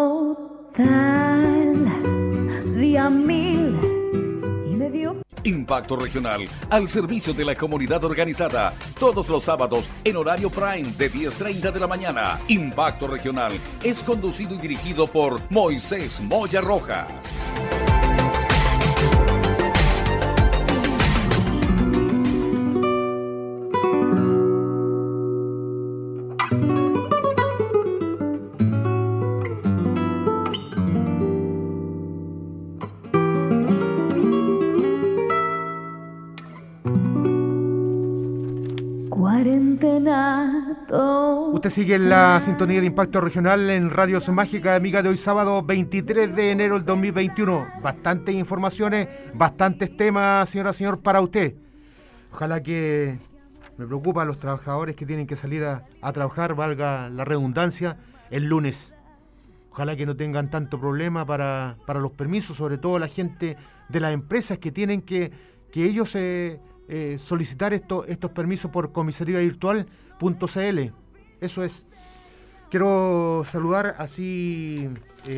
total, día mil y medio. Impacto Regional, al servicio de la comunidad organizada, todos los sábados en horario prime de diez treinta de la mañana. Impacto Regional es conducido y dirigido por Moisés Moya Rojas. Usted sigue en la sintonía de Impacto Regional en Radio Mágica Amiga de hoy sábado veintitrés de enero del dos mil veintiuno. Bastantes informaciones, bastantes temas, señora, señor, para usted. Ojalá que me preocupa a los trabajadores que tienen que salir a, a trabajar, valga la redundancia, el lunes. Ojalá que no tengan tanto problema para, para los permisos, sobre todo la gente de las empresas que tienen que, que ellos eh, eh, solicitar esto, estos permisos por comisaría virtual punto c l. Eso es. Quiero saludar así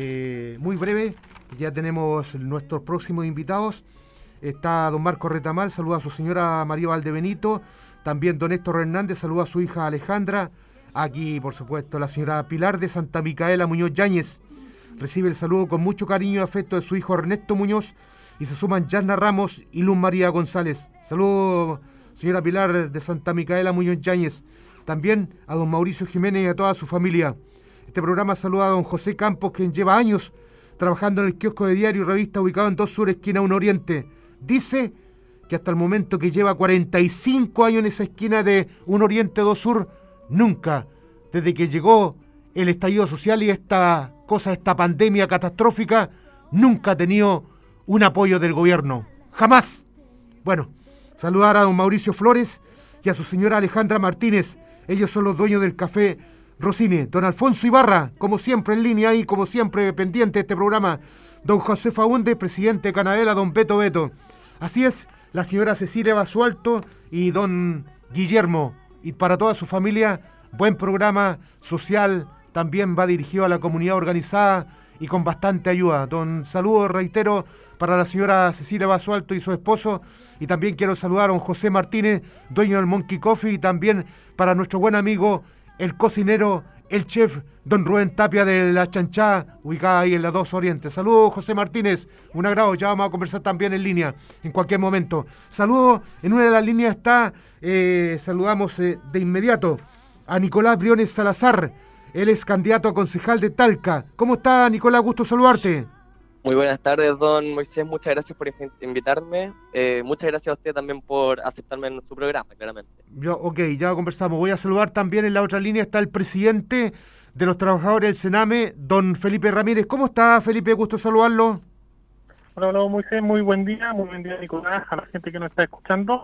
eh, muy breve. Ya tenemos nuestros próximos invitados. Está don Marco Retamal, saluda a su señora María Valdebenito. También don Néstor Hernández, saluda a su hija Alejandra. Aquí, por supuesto, la señora Pilar de Santa Micaela Muñoz Yáñez. Recibe el saludo con mucho cariño y afecto de su hijo Ernesto Muñoz. Y se suman Yarna Ramos y Luz María González. Saludo, señora Pilar de Santa Micaela Muñoz Yáñez. También a don Mauricio Jiménez y a toda su familia. Este programa saluda a don José Campos, quien lleva años trabajando en el kiosco de diario y revista ubicado en dos sur, esquina uno oriente. Dice que hasta el momento que lleva cuarenta y cinco años en esa esquina de un oriente, dos sur, nunca, desde que llegó el estallido social y esta cosa, esta pandemia catastrófica, nunca ha tenido un apoyo del gobierno. Jamás. Bueno, saludar a don Mauricio Flores y a su señora Alejandra Martínez. Ellos son los dueños del café Rosine. Don Alfonso Ibarra, como siempre en línea y como siempre pendiente de este programa. Don José Faúnde, presidente de Canadela, don Beto Beto. Así es, la señora Cecilia Basualto y don Guillermo. Y para toda su familia, buen programa social, también va dirigido a la comunidad organizada y con bastante ayuda. Don saludo, reitero, para la señora Cecilia Basualto y su esposo. Y también quiero saludar a don José Martínez, dueño del Monkey Coffee, y también para nuestro buen amigo, el cocinero, el chef, don Rubén Tapia de La Chanchá, ubicada ahí en la dos Oriente. Saludos, José Martínez, un agrado, ya vamos a conversar también en línea, en cualquier momento. Saludos, en una de las líneas está, eh, saludamos eh, de inmediato a Nicolás Briones Salazar, él es candidato a concejal de Talca. ¿Cómo está, Nicolás? Gusto saludarte. Muy buenas tardes, don Moisés, muchas gracias por invitarme, eh, muchas gracias a usted también por aceptarme en su programa, claramente. Yo, ok, ya conversamos. Voy a saludar también en la otra línea, está el presidente de los trabajadores del Sename, don Felipe Ramírez. ¿Cómo está, Felipe? Gusto saludarlo. Hola, hola, Moisés, muy buen día, muy buen día, Nicolás, a la gente que nos está escuchando.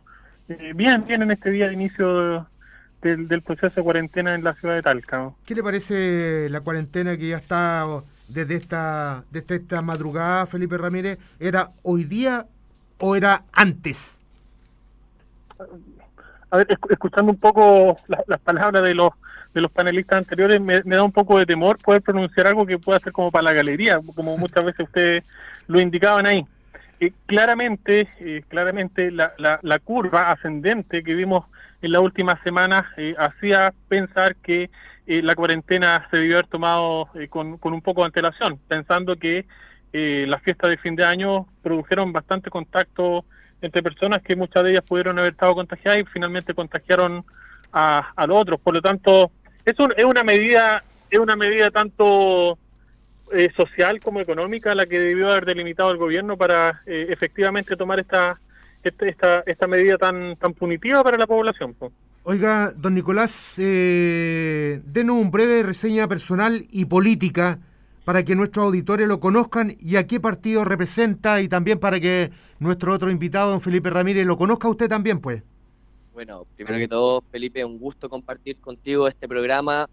Eh, bien, bien en este día de inicio del, del proceso de cuarentena en la ciudad de Talca. ¿Qué le parece la cuarentena que ya está desde esta, desde esta madrugada, Felipe Ramírez? ¿Era hoy día o era antes? A ver, escuchando un poco la, las palabras de los de los panelistas anteriores, me, me da un poco de temor poder pronunciar algo que pueda ser como para la galería, como muchas veces ustedes lo indicaban ahí. Eh, claramente, eh, claramente la, la, la curva ascendente que vimos en las últimas semanas eh, hacía pensar que eh, la cuarentena se debió haber tomado eh, con, con un poco de antelación, pensando que eh, las fiestas de fin de año produjeron bastante contacto entre personas que muchas de ellas pudieron haber estado contagiadas y finalmente contagiaron a, a los otros. Por lo tanto, es, un, es una medida es una medida tanto eh, social como económica la que debió haber delimitado el gobierno para eh, efectivamente tomar esta esta esta, esta medida tan tan punitiva para la población. Oiga, don Nicolás, eh, denos un breve reseña personal y política para que nuestros auditores lo conozcan y a qué partido representa, y también para que nuestro otro invitado, don Felipe Ramírez, lo conozca usted también, pues. Bueno, primero que todo, Felipe, un gusto compartir contigo este programa.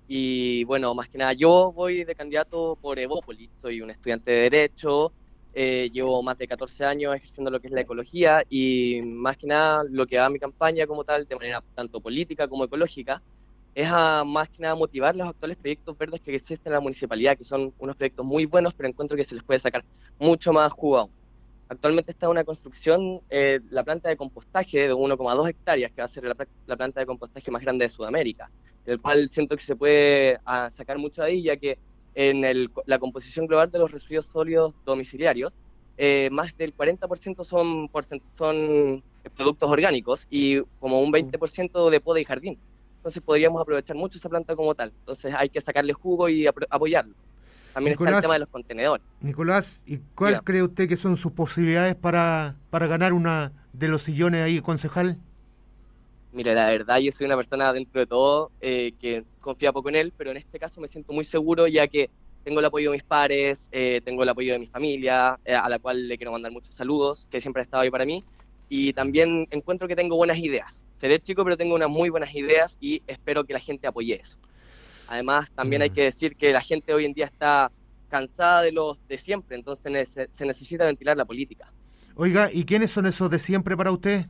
Y bueno, más que nada, yo voy de candidato por Evópolis, soy un estudiante de Derecho, eh, llevo más de catorce años ejerciendo lo que es la ecología y más que nada lo que haga mi campaña como tal, de manera tanto política como ecológica, es a más que nada motivar los actuales proyectos verdes que existen en la municipalidad, que son unos proyectos muy buenos, pero encuentro que se les puede sacar mucho más jugo aún. Actualmente está una construcción, eh, la planta de compostaje de uno coma dos hectáreas, que va a ser la, la planta de compostaje más grande de Sudamérica, el cual siento que se puede a, sacar mucho de ahí, ya que en el, la composición global de los residuos sólidos domiciliarios, eh, más del cuarenta por ciento son, por, son productos orgánicos y como un veinte por ciento de poda y jardín. Entonces podríamos aprovechar mucho esa planta como tal. Entonces hay que sacarle jugo y ap apoyarlo. También Nicolás, está el tema de los contenedores. Nicolás, ¿y cuál Mira. cree usted que son sus posibilidades para, para ganar una de los sillones ahí, concejal? Mire, la verdad, yo soy una persona dentro de todo eh, que confía poco en él, pero en este caso me siento muy seguro, ya que tengo el apoyo de mis pares, eh, tengo el apoyo de mi familia, eh, a la cual le quiero mandar muchos saludos, que siempre ha estado ahí para mí, y también encuentro que tengo buenas ideas. Seré chico, pero tengo unas muy buenas ideas y espero que la gente apoye eso. Además, también hay que decir que la gente hoy en día está cansada de los de siempre, entonces se necesita ventilar la política. Oiga, ¿y quiénes son esos de siempre para usted?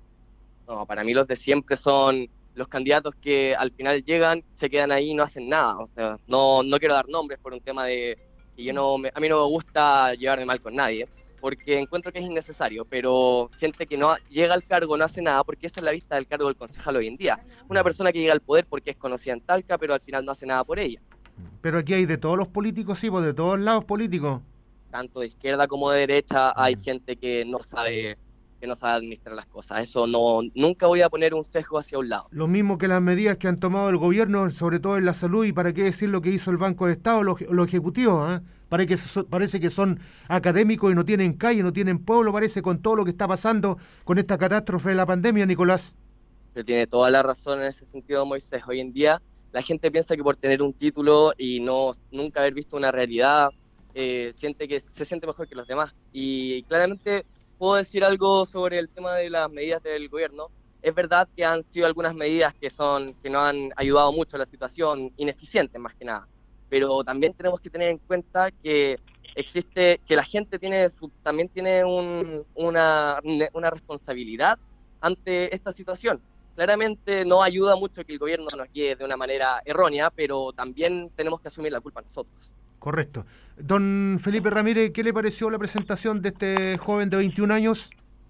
No, para mí los de siempre son los candidatos que al final llegan, se quedan ahí y no hacen nada. O sea, no, no quiero dar nombres por un tema de que yo no me, a mí no me gusta llevarme mal con nadie, porque encuentro que es innecesario, pero gente que no llega al cargo no hace nada, porque esa es la vista del cargo del concejal hoy en día. Una persona que llega al poder porque es conocida en Talca, pero al final no hace nada por ella. Pero aquí hay de todos los políticos, sí, pues de todos lados políticos. Tanto de izquierda como de derecha hay gente que no sabe que no sabe administrar las cosas. Eso no, nunca voy a poner un sesgo hacia un lado. Lo mismo que las medidas que han tomado el gobierno, sobre todo en la salud, y para qué decir lo que hizo el Banco de Estado, los, los ejecutivos, ¿eh? Parece que, so, parece que son académicos y no tienen calle, no tienen pueblo, parece, con todo lo que está pasando con esta catástrofe de la pandemia, Nicolás. Pero tiene toda la razón en ese sentido, Moisés. Hoy en día la gente piensa que por tener un título y no nunca haber visto una realidad, eh, siente que se siente mejor que los demás. Y claramente puedo decir algo sobre el tema de las medidas del gobierno. Es verdad que han sido algunas medidas que son que no han ayudado mucho a la situación, ineficientes más que nada. Pero también tenemos que tener en cuenta que existe, que la gente tiene su, también tiene un, una, una responsabilidad ante esta situación. Claramente no ayuda mucho que el gobierno nos guíe de una manera errónea, pero también tenemos que asumir la culpa nosotros. Correcto. Don Felipe Ramírez, ¿qué le pareció la presentación de este joven de veintiún años?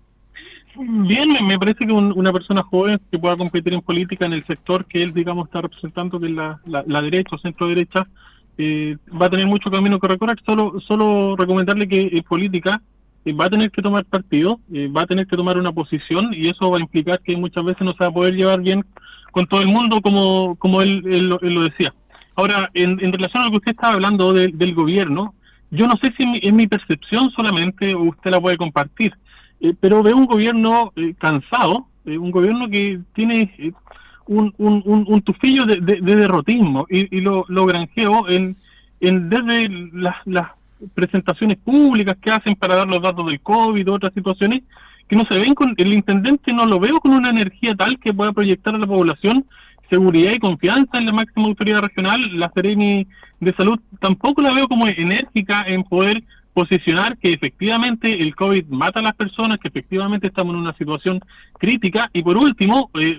Bien, me parece que un, una persona joven que pueda competir en política en el sector que él, digamos, está representando, que es la, la, la derecha o centro-derecha, eh, va a tener mucho camino que recorrer. Solo, solo recomendarle que en política eh, va a tener que tomar partido, eh, va a tener que tomar una posición, y eso va a implicar que muchas veces no se va a poder llevar bien con todo el mundo, como, como él, él, él lo decía. Ahora, en, en relación a lo que usted estaba hablando de, del gobierno, yo no sé si es mi, es mi percepción solamente o usted la puede compartir, eh, pero veo un gobierno eh, cansado, eh, un gobierno que tiene eh, un, un, un, un tufillo de, de, de derrotismo, y, y lo, lo granjeo en, en desde las, las presentaciones públicas que hacen para dar los datos del COVID, otras situaciones, que no se ven con, el intendente no lo veo con una energía tal que pueda proyectar a la población seguridad y confianza en la máxima autoridad regional. La Seremi de Salud tampoco la veo como enérgica en poder posicionar que efectivamente el COVID mata a las personas, que efectivamente estamos en una situación crítica. Y por último, eh,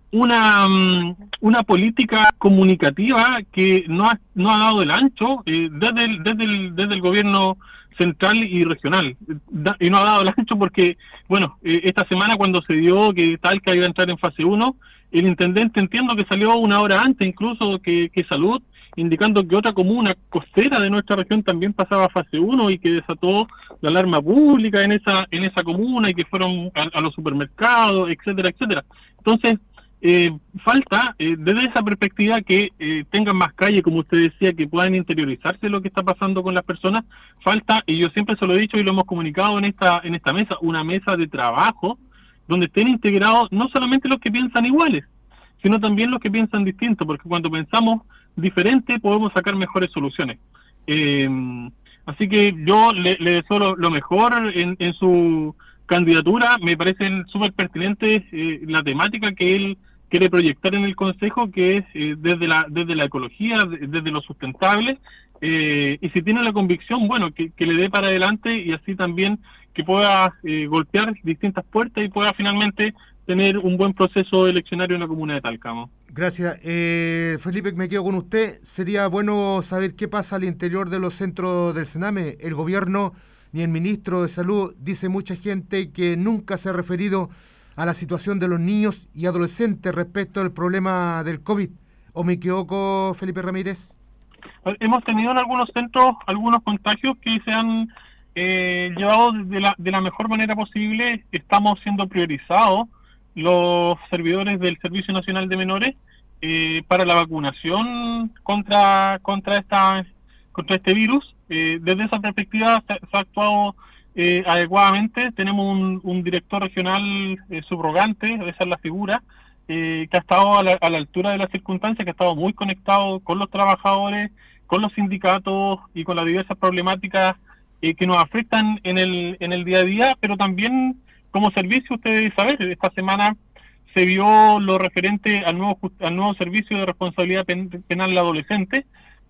una una política comunicativa que no ha, no ha dado el ancho eh, desde, el, desde, el, desde el gobierno central y regional, da, y no ha dado el ancho porque, bueno, eh, esta semana cuando se dio que Talca iba a entrar en fase uno, el intendente entiendo que salió una hora antes incluso que, que Salud, indicando que otra comuna costera de nuestra región también pasaba a fase uno y que desató la alarma pública en esa en esa comuna y que fueron a, a los supermercados, etcétera, etcétera. Entonces, eh, falta, eh, desde esa perspectiva, que eh, tengan más calle, como usted decía, que puedan interiorizarse lo que está pasando con las personas. Falta, y yo siempre se lo he dicho y lo hemos comunicado en esta en esta mesa, una mesa de trabajo donde estén integrados no solamente los que piensan iguales, sino también los que piensan distinto, porque cuando pensamos diferente podemos sacar mejores soluciones. Eh, así que yo le, le deseo lo, lo mejor en, en su candidatura. Me parece súper pertinente eh, la temática que él quiere proyectar en el Consejo, que es eh, desde la desde la ecología, de, desde lo sustentable, eh, y si tiene la convicción, bueno, que, que le dé para adelante y así también que pueda eh, golpear distintas puertas y pueda finalmente tener un buen proceso eleccionario en la comuna de Talca. Gracias. Eh, Felipe, me quedo con usted. Sería bueno saber qué pasa al interior de los centros del Sename. El gobierno ni el ministro de Salud, dice mucha gente que nunca se ha referido a la situación de los niños y adolescentes respecto al problema del COVID. ¿O me equivoco, Felipe Ramírez? Hemos tenido en algunos centros algunos contagios que se han eh, llevado de la, de la mejor manera posible. Estamos siendo priorizados los servidores del Servicio Nacional de Menores eh, para la vacunación contra contra esta contra este virus. Eh, desde esa perspectiva se, se ha actuado eh, adecuadamente. Tenemos un, un director regional eh, subrogante, esa es la figura, eh, que ha estado a la, a la altura de las circunstancias, que ha estado muy conectado con los trabajadores, con los sindicatos y con las diversas problemáticas eh, que nos afectan en el en el día a día, pero también como servicio. Ustedes saben, esta semana se vio lo referente al nuevo al nuevo servicio de responsabilidad pen, penal adolescente,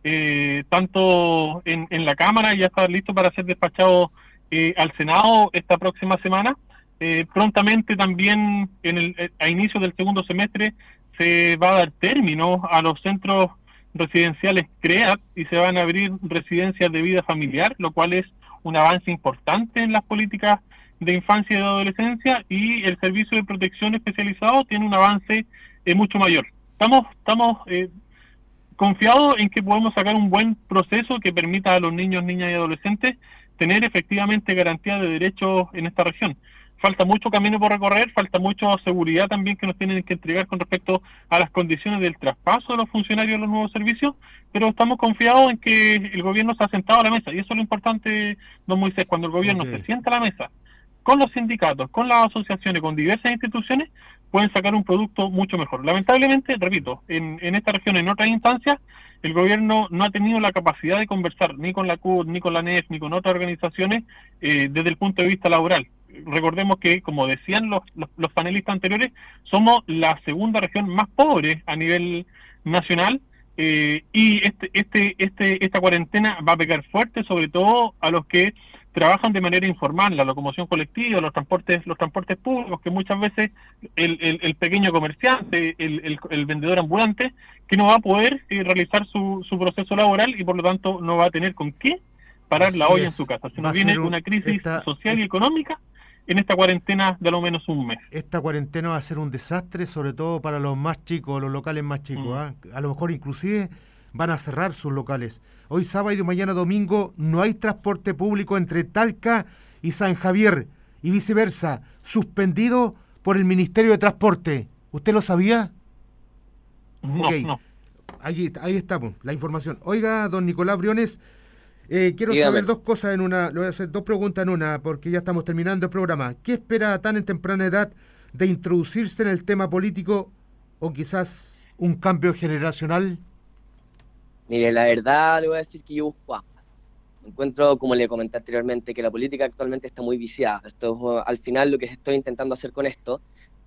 eh, tanto en, en la Cámara, ya está listo para ser despachado eh, al Senado esta próxima semana. Eh, prontamente también en el, a inicio del segundo semestre se va a dar término a los centros residenciales CREAT y se van a abrir residencias de vida familiar, lo cual es un avance importante en las políticas de infancia y de adolescencia, y el servicio de protección especializado tiene un avance eh, mucho mayor. Estamos estamos eh, confiados en que podemos sacar un buen proceso que permita a los niños, niñas y adolescentes tener efectivamente garantía de derechos en esta región. Falta mucho camino por recorrer, falta mucha seguridad también que nos tienen que entregar con respecto a las condiciones del traspaso de los funcionarios de los nuevos servicios, pero estamos confiados en que el gobierno se ha sentado a la mesa, y eso es lo importante, don Moisés. Cuando el gobierno okay. se sienta a la mesa con los sindicatos, con las asociaciones, con diversas instituciones, pueden sacar un producto mucho mejor. Lamentablemente, repito, en, en esta región, en otras instancias, el gobierno no ha tenido la capacidad de conversar ni con la C U D, ni con la N E F, ni con otras organizaciones eh, desde el punto de vista laboral. Recordemos que, como decían los, los, los panelistas anteriores, somos la segunda región más pobre a nivel nacional, eh, y este, este, este, esta cuarentena va a pegar fuerte, sobre todo a los que trabajan de manera informal, la locomoción colectiva, los transportes los transportes públicos, que muchas veces el, el, el pequeño comerciante, el, el, el vendedor ambulante, que no va a poder eh, realizar su, su proceso laboral y por lo tanto no va a tener con qué parar Así la olla es. en su casa. Se nos viene una crisis esta, social esta, y económica en esta cuarentena de lo menos un mes. Esta cuarentena va a ser un desastre, sobre todo para los más chicos, los locales más chicos. Mm. ¿eh? A lo mejor inclusive van a cerrar sus locales. Hoy sábado y mañana domingo no hay transporte público entre Talca y San Javier y viceversa, suspendido por el Ministerio de Transporte. ¿Usted lo sabía? No, okay. no. Ahí, ahí estamos, la información. Oiga, don Nicolás Briones, eh, quiero Dígame. saber dos cosas en una, le voy a hacer dos preguntas en una, porque ya estamos terminando el programa. ¿Qué espera tan en temprana edad de introducirse en el tema político o quizás un cambio generacional? Mire, la verdad le voy a decir que yo busco ambas. Encuentro, como le comenté anteriormente, que la política actualmente está muy viciada. Esto, al final, lo que estoy intentando hacer con esto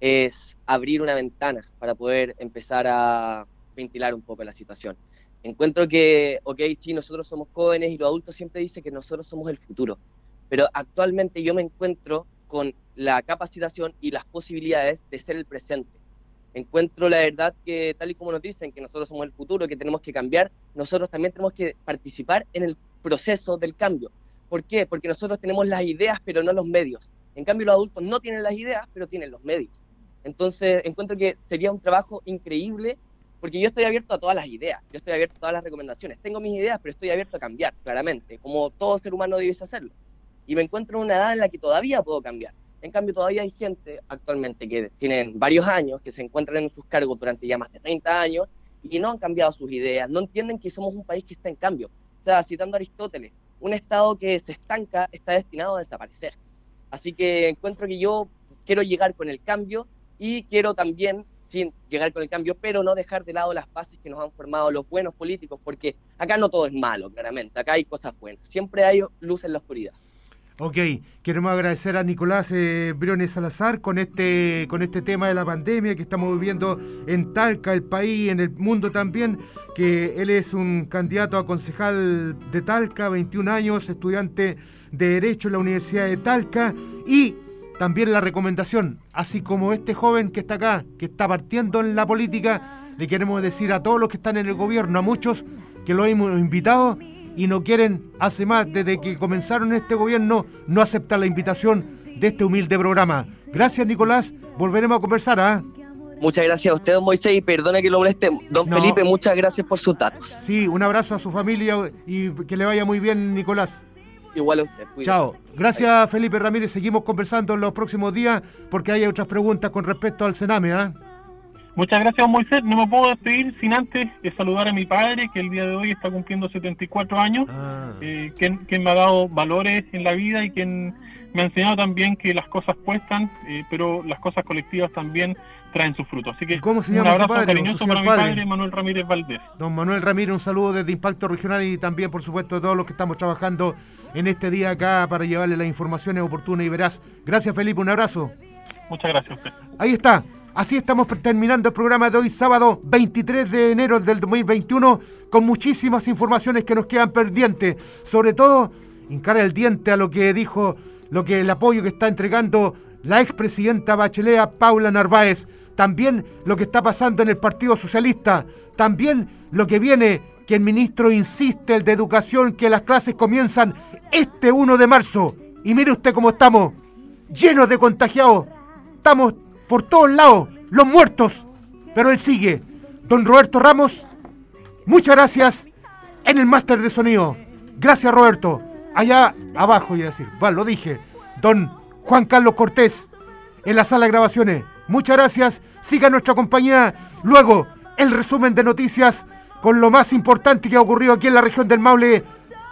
es abrir una ventana para poder empezar a ventilar un poco la situación. Encuentro que, ok, sí, nosotros somos jóvenes y los adultos siempre dicen que nosotros somos el futuro, pero actualmente yo me encuentro con la capacitación y las posibilidades de ser el presente. Encuentro la verdad que, tal y como nos dicen, que nosotros somos el futuro, que tenemos que cambiar, nosotros también tenemos que participar en el proceso del cambio. ¿Por qué? Porque nosotros tenemos las ideas, pero no los medios. En cambio, los adultos no tienen las ideas, pero tienen los medios. Entonces, encuentro que sería un trabajo increíble, porque yo estoy abierto a todas las ideas, yo estoy abierto a todas las recomendaciones. Tengo mis ideas, pero estoy abierto a cambiar, claramente, como todo ser humano debiese hacerlo. Y me encuentro en una edad en la que todavía puedo cambiar. En cambio, todavía hay gente actualmente que tienen varios años, que se encuentran en sus cargos durante ya más de treinta años, y que no han cambiado sus ideas, no entienden que somos un país que está en cambio. O sea, citando a Aristóteles, un Estado que se estanca está destinado a desaparecer. Así que encuentro que yo quiero llegar con el cambio y quiero también, sin llegar con el cambio, pero no dejar de lado las bases que nos han formado los buenos políticos, porque acá no todo es malo, claramente, acá hay cosas buenas, siempre hay luz en la oscuridad. Ok, queremos agradecer a Nicolás eh, Briones Salazar con este, con este tema de la pandemia que estamos viviendo en Talca, el país, en el mundo también, que él es un candidato a concejal de Talca, veintiún años, estudiante de Derecho en la Universidad de Talca, y también la recomendación, así como este joven que está acá, que está partiendo en la política, le queremos decir a todos los que están en el gobierno, a muchos que lo hemos invitado y no quieren, hace más, desde que comenzaron este gobierno, no aceptar la invitación de este humilde programa. Gracias, Nicolás, volveremos a conversar, ¿ah? ¿eh? Muchas gracias a usted, don Moisés, y perdone que lo moleste. Don no. Felipe, muchas gracias por sus datos. Sí, un abrazo a su familia y que le vaya muy bien, Nicolás. Igual a usted. Cuídate. Chao. Gracias, Ahí. Felipe Ramírez. Seguimos conversando en los próximos días porque hay otras preguntas con respecto al Sename, ¿ah? ¿eh? Muchas gracias, Moisés. No me puedo despedir sin antes de saludar a mi padre, que el día de hoy está cumpliendo setenta y cuatro años, ah. eh, quien, quien me ha dado valores en la vida y quien me ha enseñado también que las cosas cuestan, eh, pero las cosas colectivas también traen sus frutos. Así que ¿cómo se llama un abrazo padre, cariñoso para padre? mi padre, Manuel Ramírez Valdés. Don Manuel Ramírez, un saludo desde Impacto Regional y también, por supuesto, de todos los que estamos trabajando en este día acá para llevarle las informaciones oportunas y veraz. Gracias, Felipe, un abrazo. Muchas gracias a usted. Ahí está. Así estamos terminando el programa de hoy, sábado veintitrés de enero del dos mil veintiuno, con muchísimas informaciones que nos quedan pendientes. Sobre todo, hincar el diente a lo que dijo, lo que el apoyo que está entregando la expresidenta Bachelet a Paula Narváez. También lo que está pasando en el Partido Socialista. También lo que viene, que el ministro insiste, el de Educación, que las clases comienzan este uno de marzo. Y mire usted cómo estamos, llenos de contagiados. Estamos por todos lados, los muertos. Pero él sigue. Don Roberto Ramos, muchas gracias en el máster de sonido. Gracias, Roberto. Allá abajo, iba a decir, bueno, lo dije. Don Juan Carlos Cortés, en la sala de grabaciones. Muchas gracias. Siga nuestra compañía. Luego, el resumen de noticias con lo más importante que ha ocurrido aquí en la región del Maule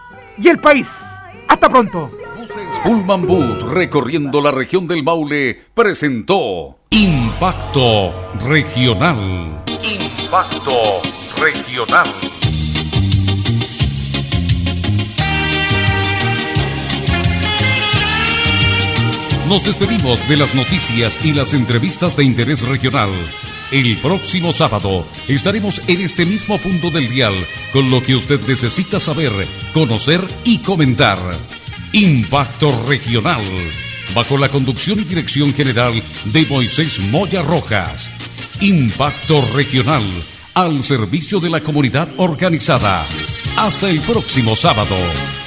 y el país. Hasta pronto. Pullman Bus, recorriendo la región del Maule, presentó Impacto Regional. Impacto Regional. Nos despedimos de las noticias y las entrevistas de interés regional. El próximo sábado estaremos en este mismo punto del dial con lo que usted necesita saber, conocer y comentar. Impacto Regional, bajo la conducción y dirección general de Moisés Moya Rojas. Impacto Regional, al servicio de la comunidad organizada. Hasta el próximo sábado.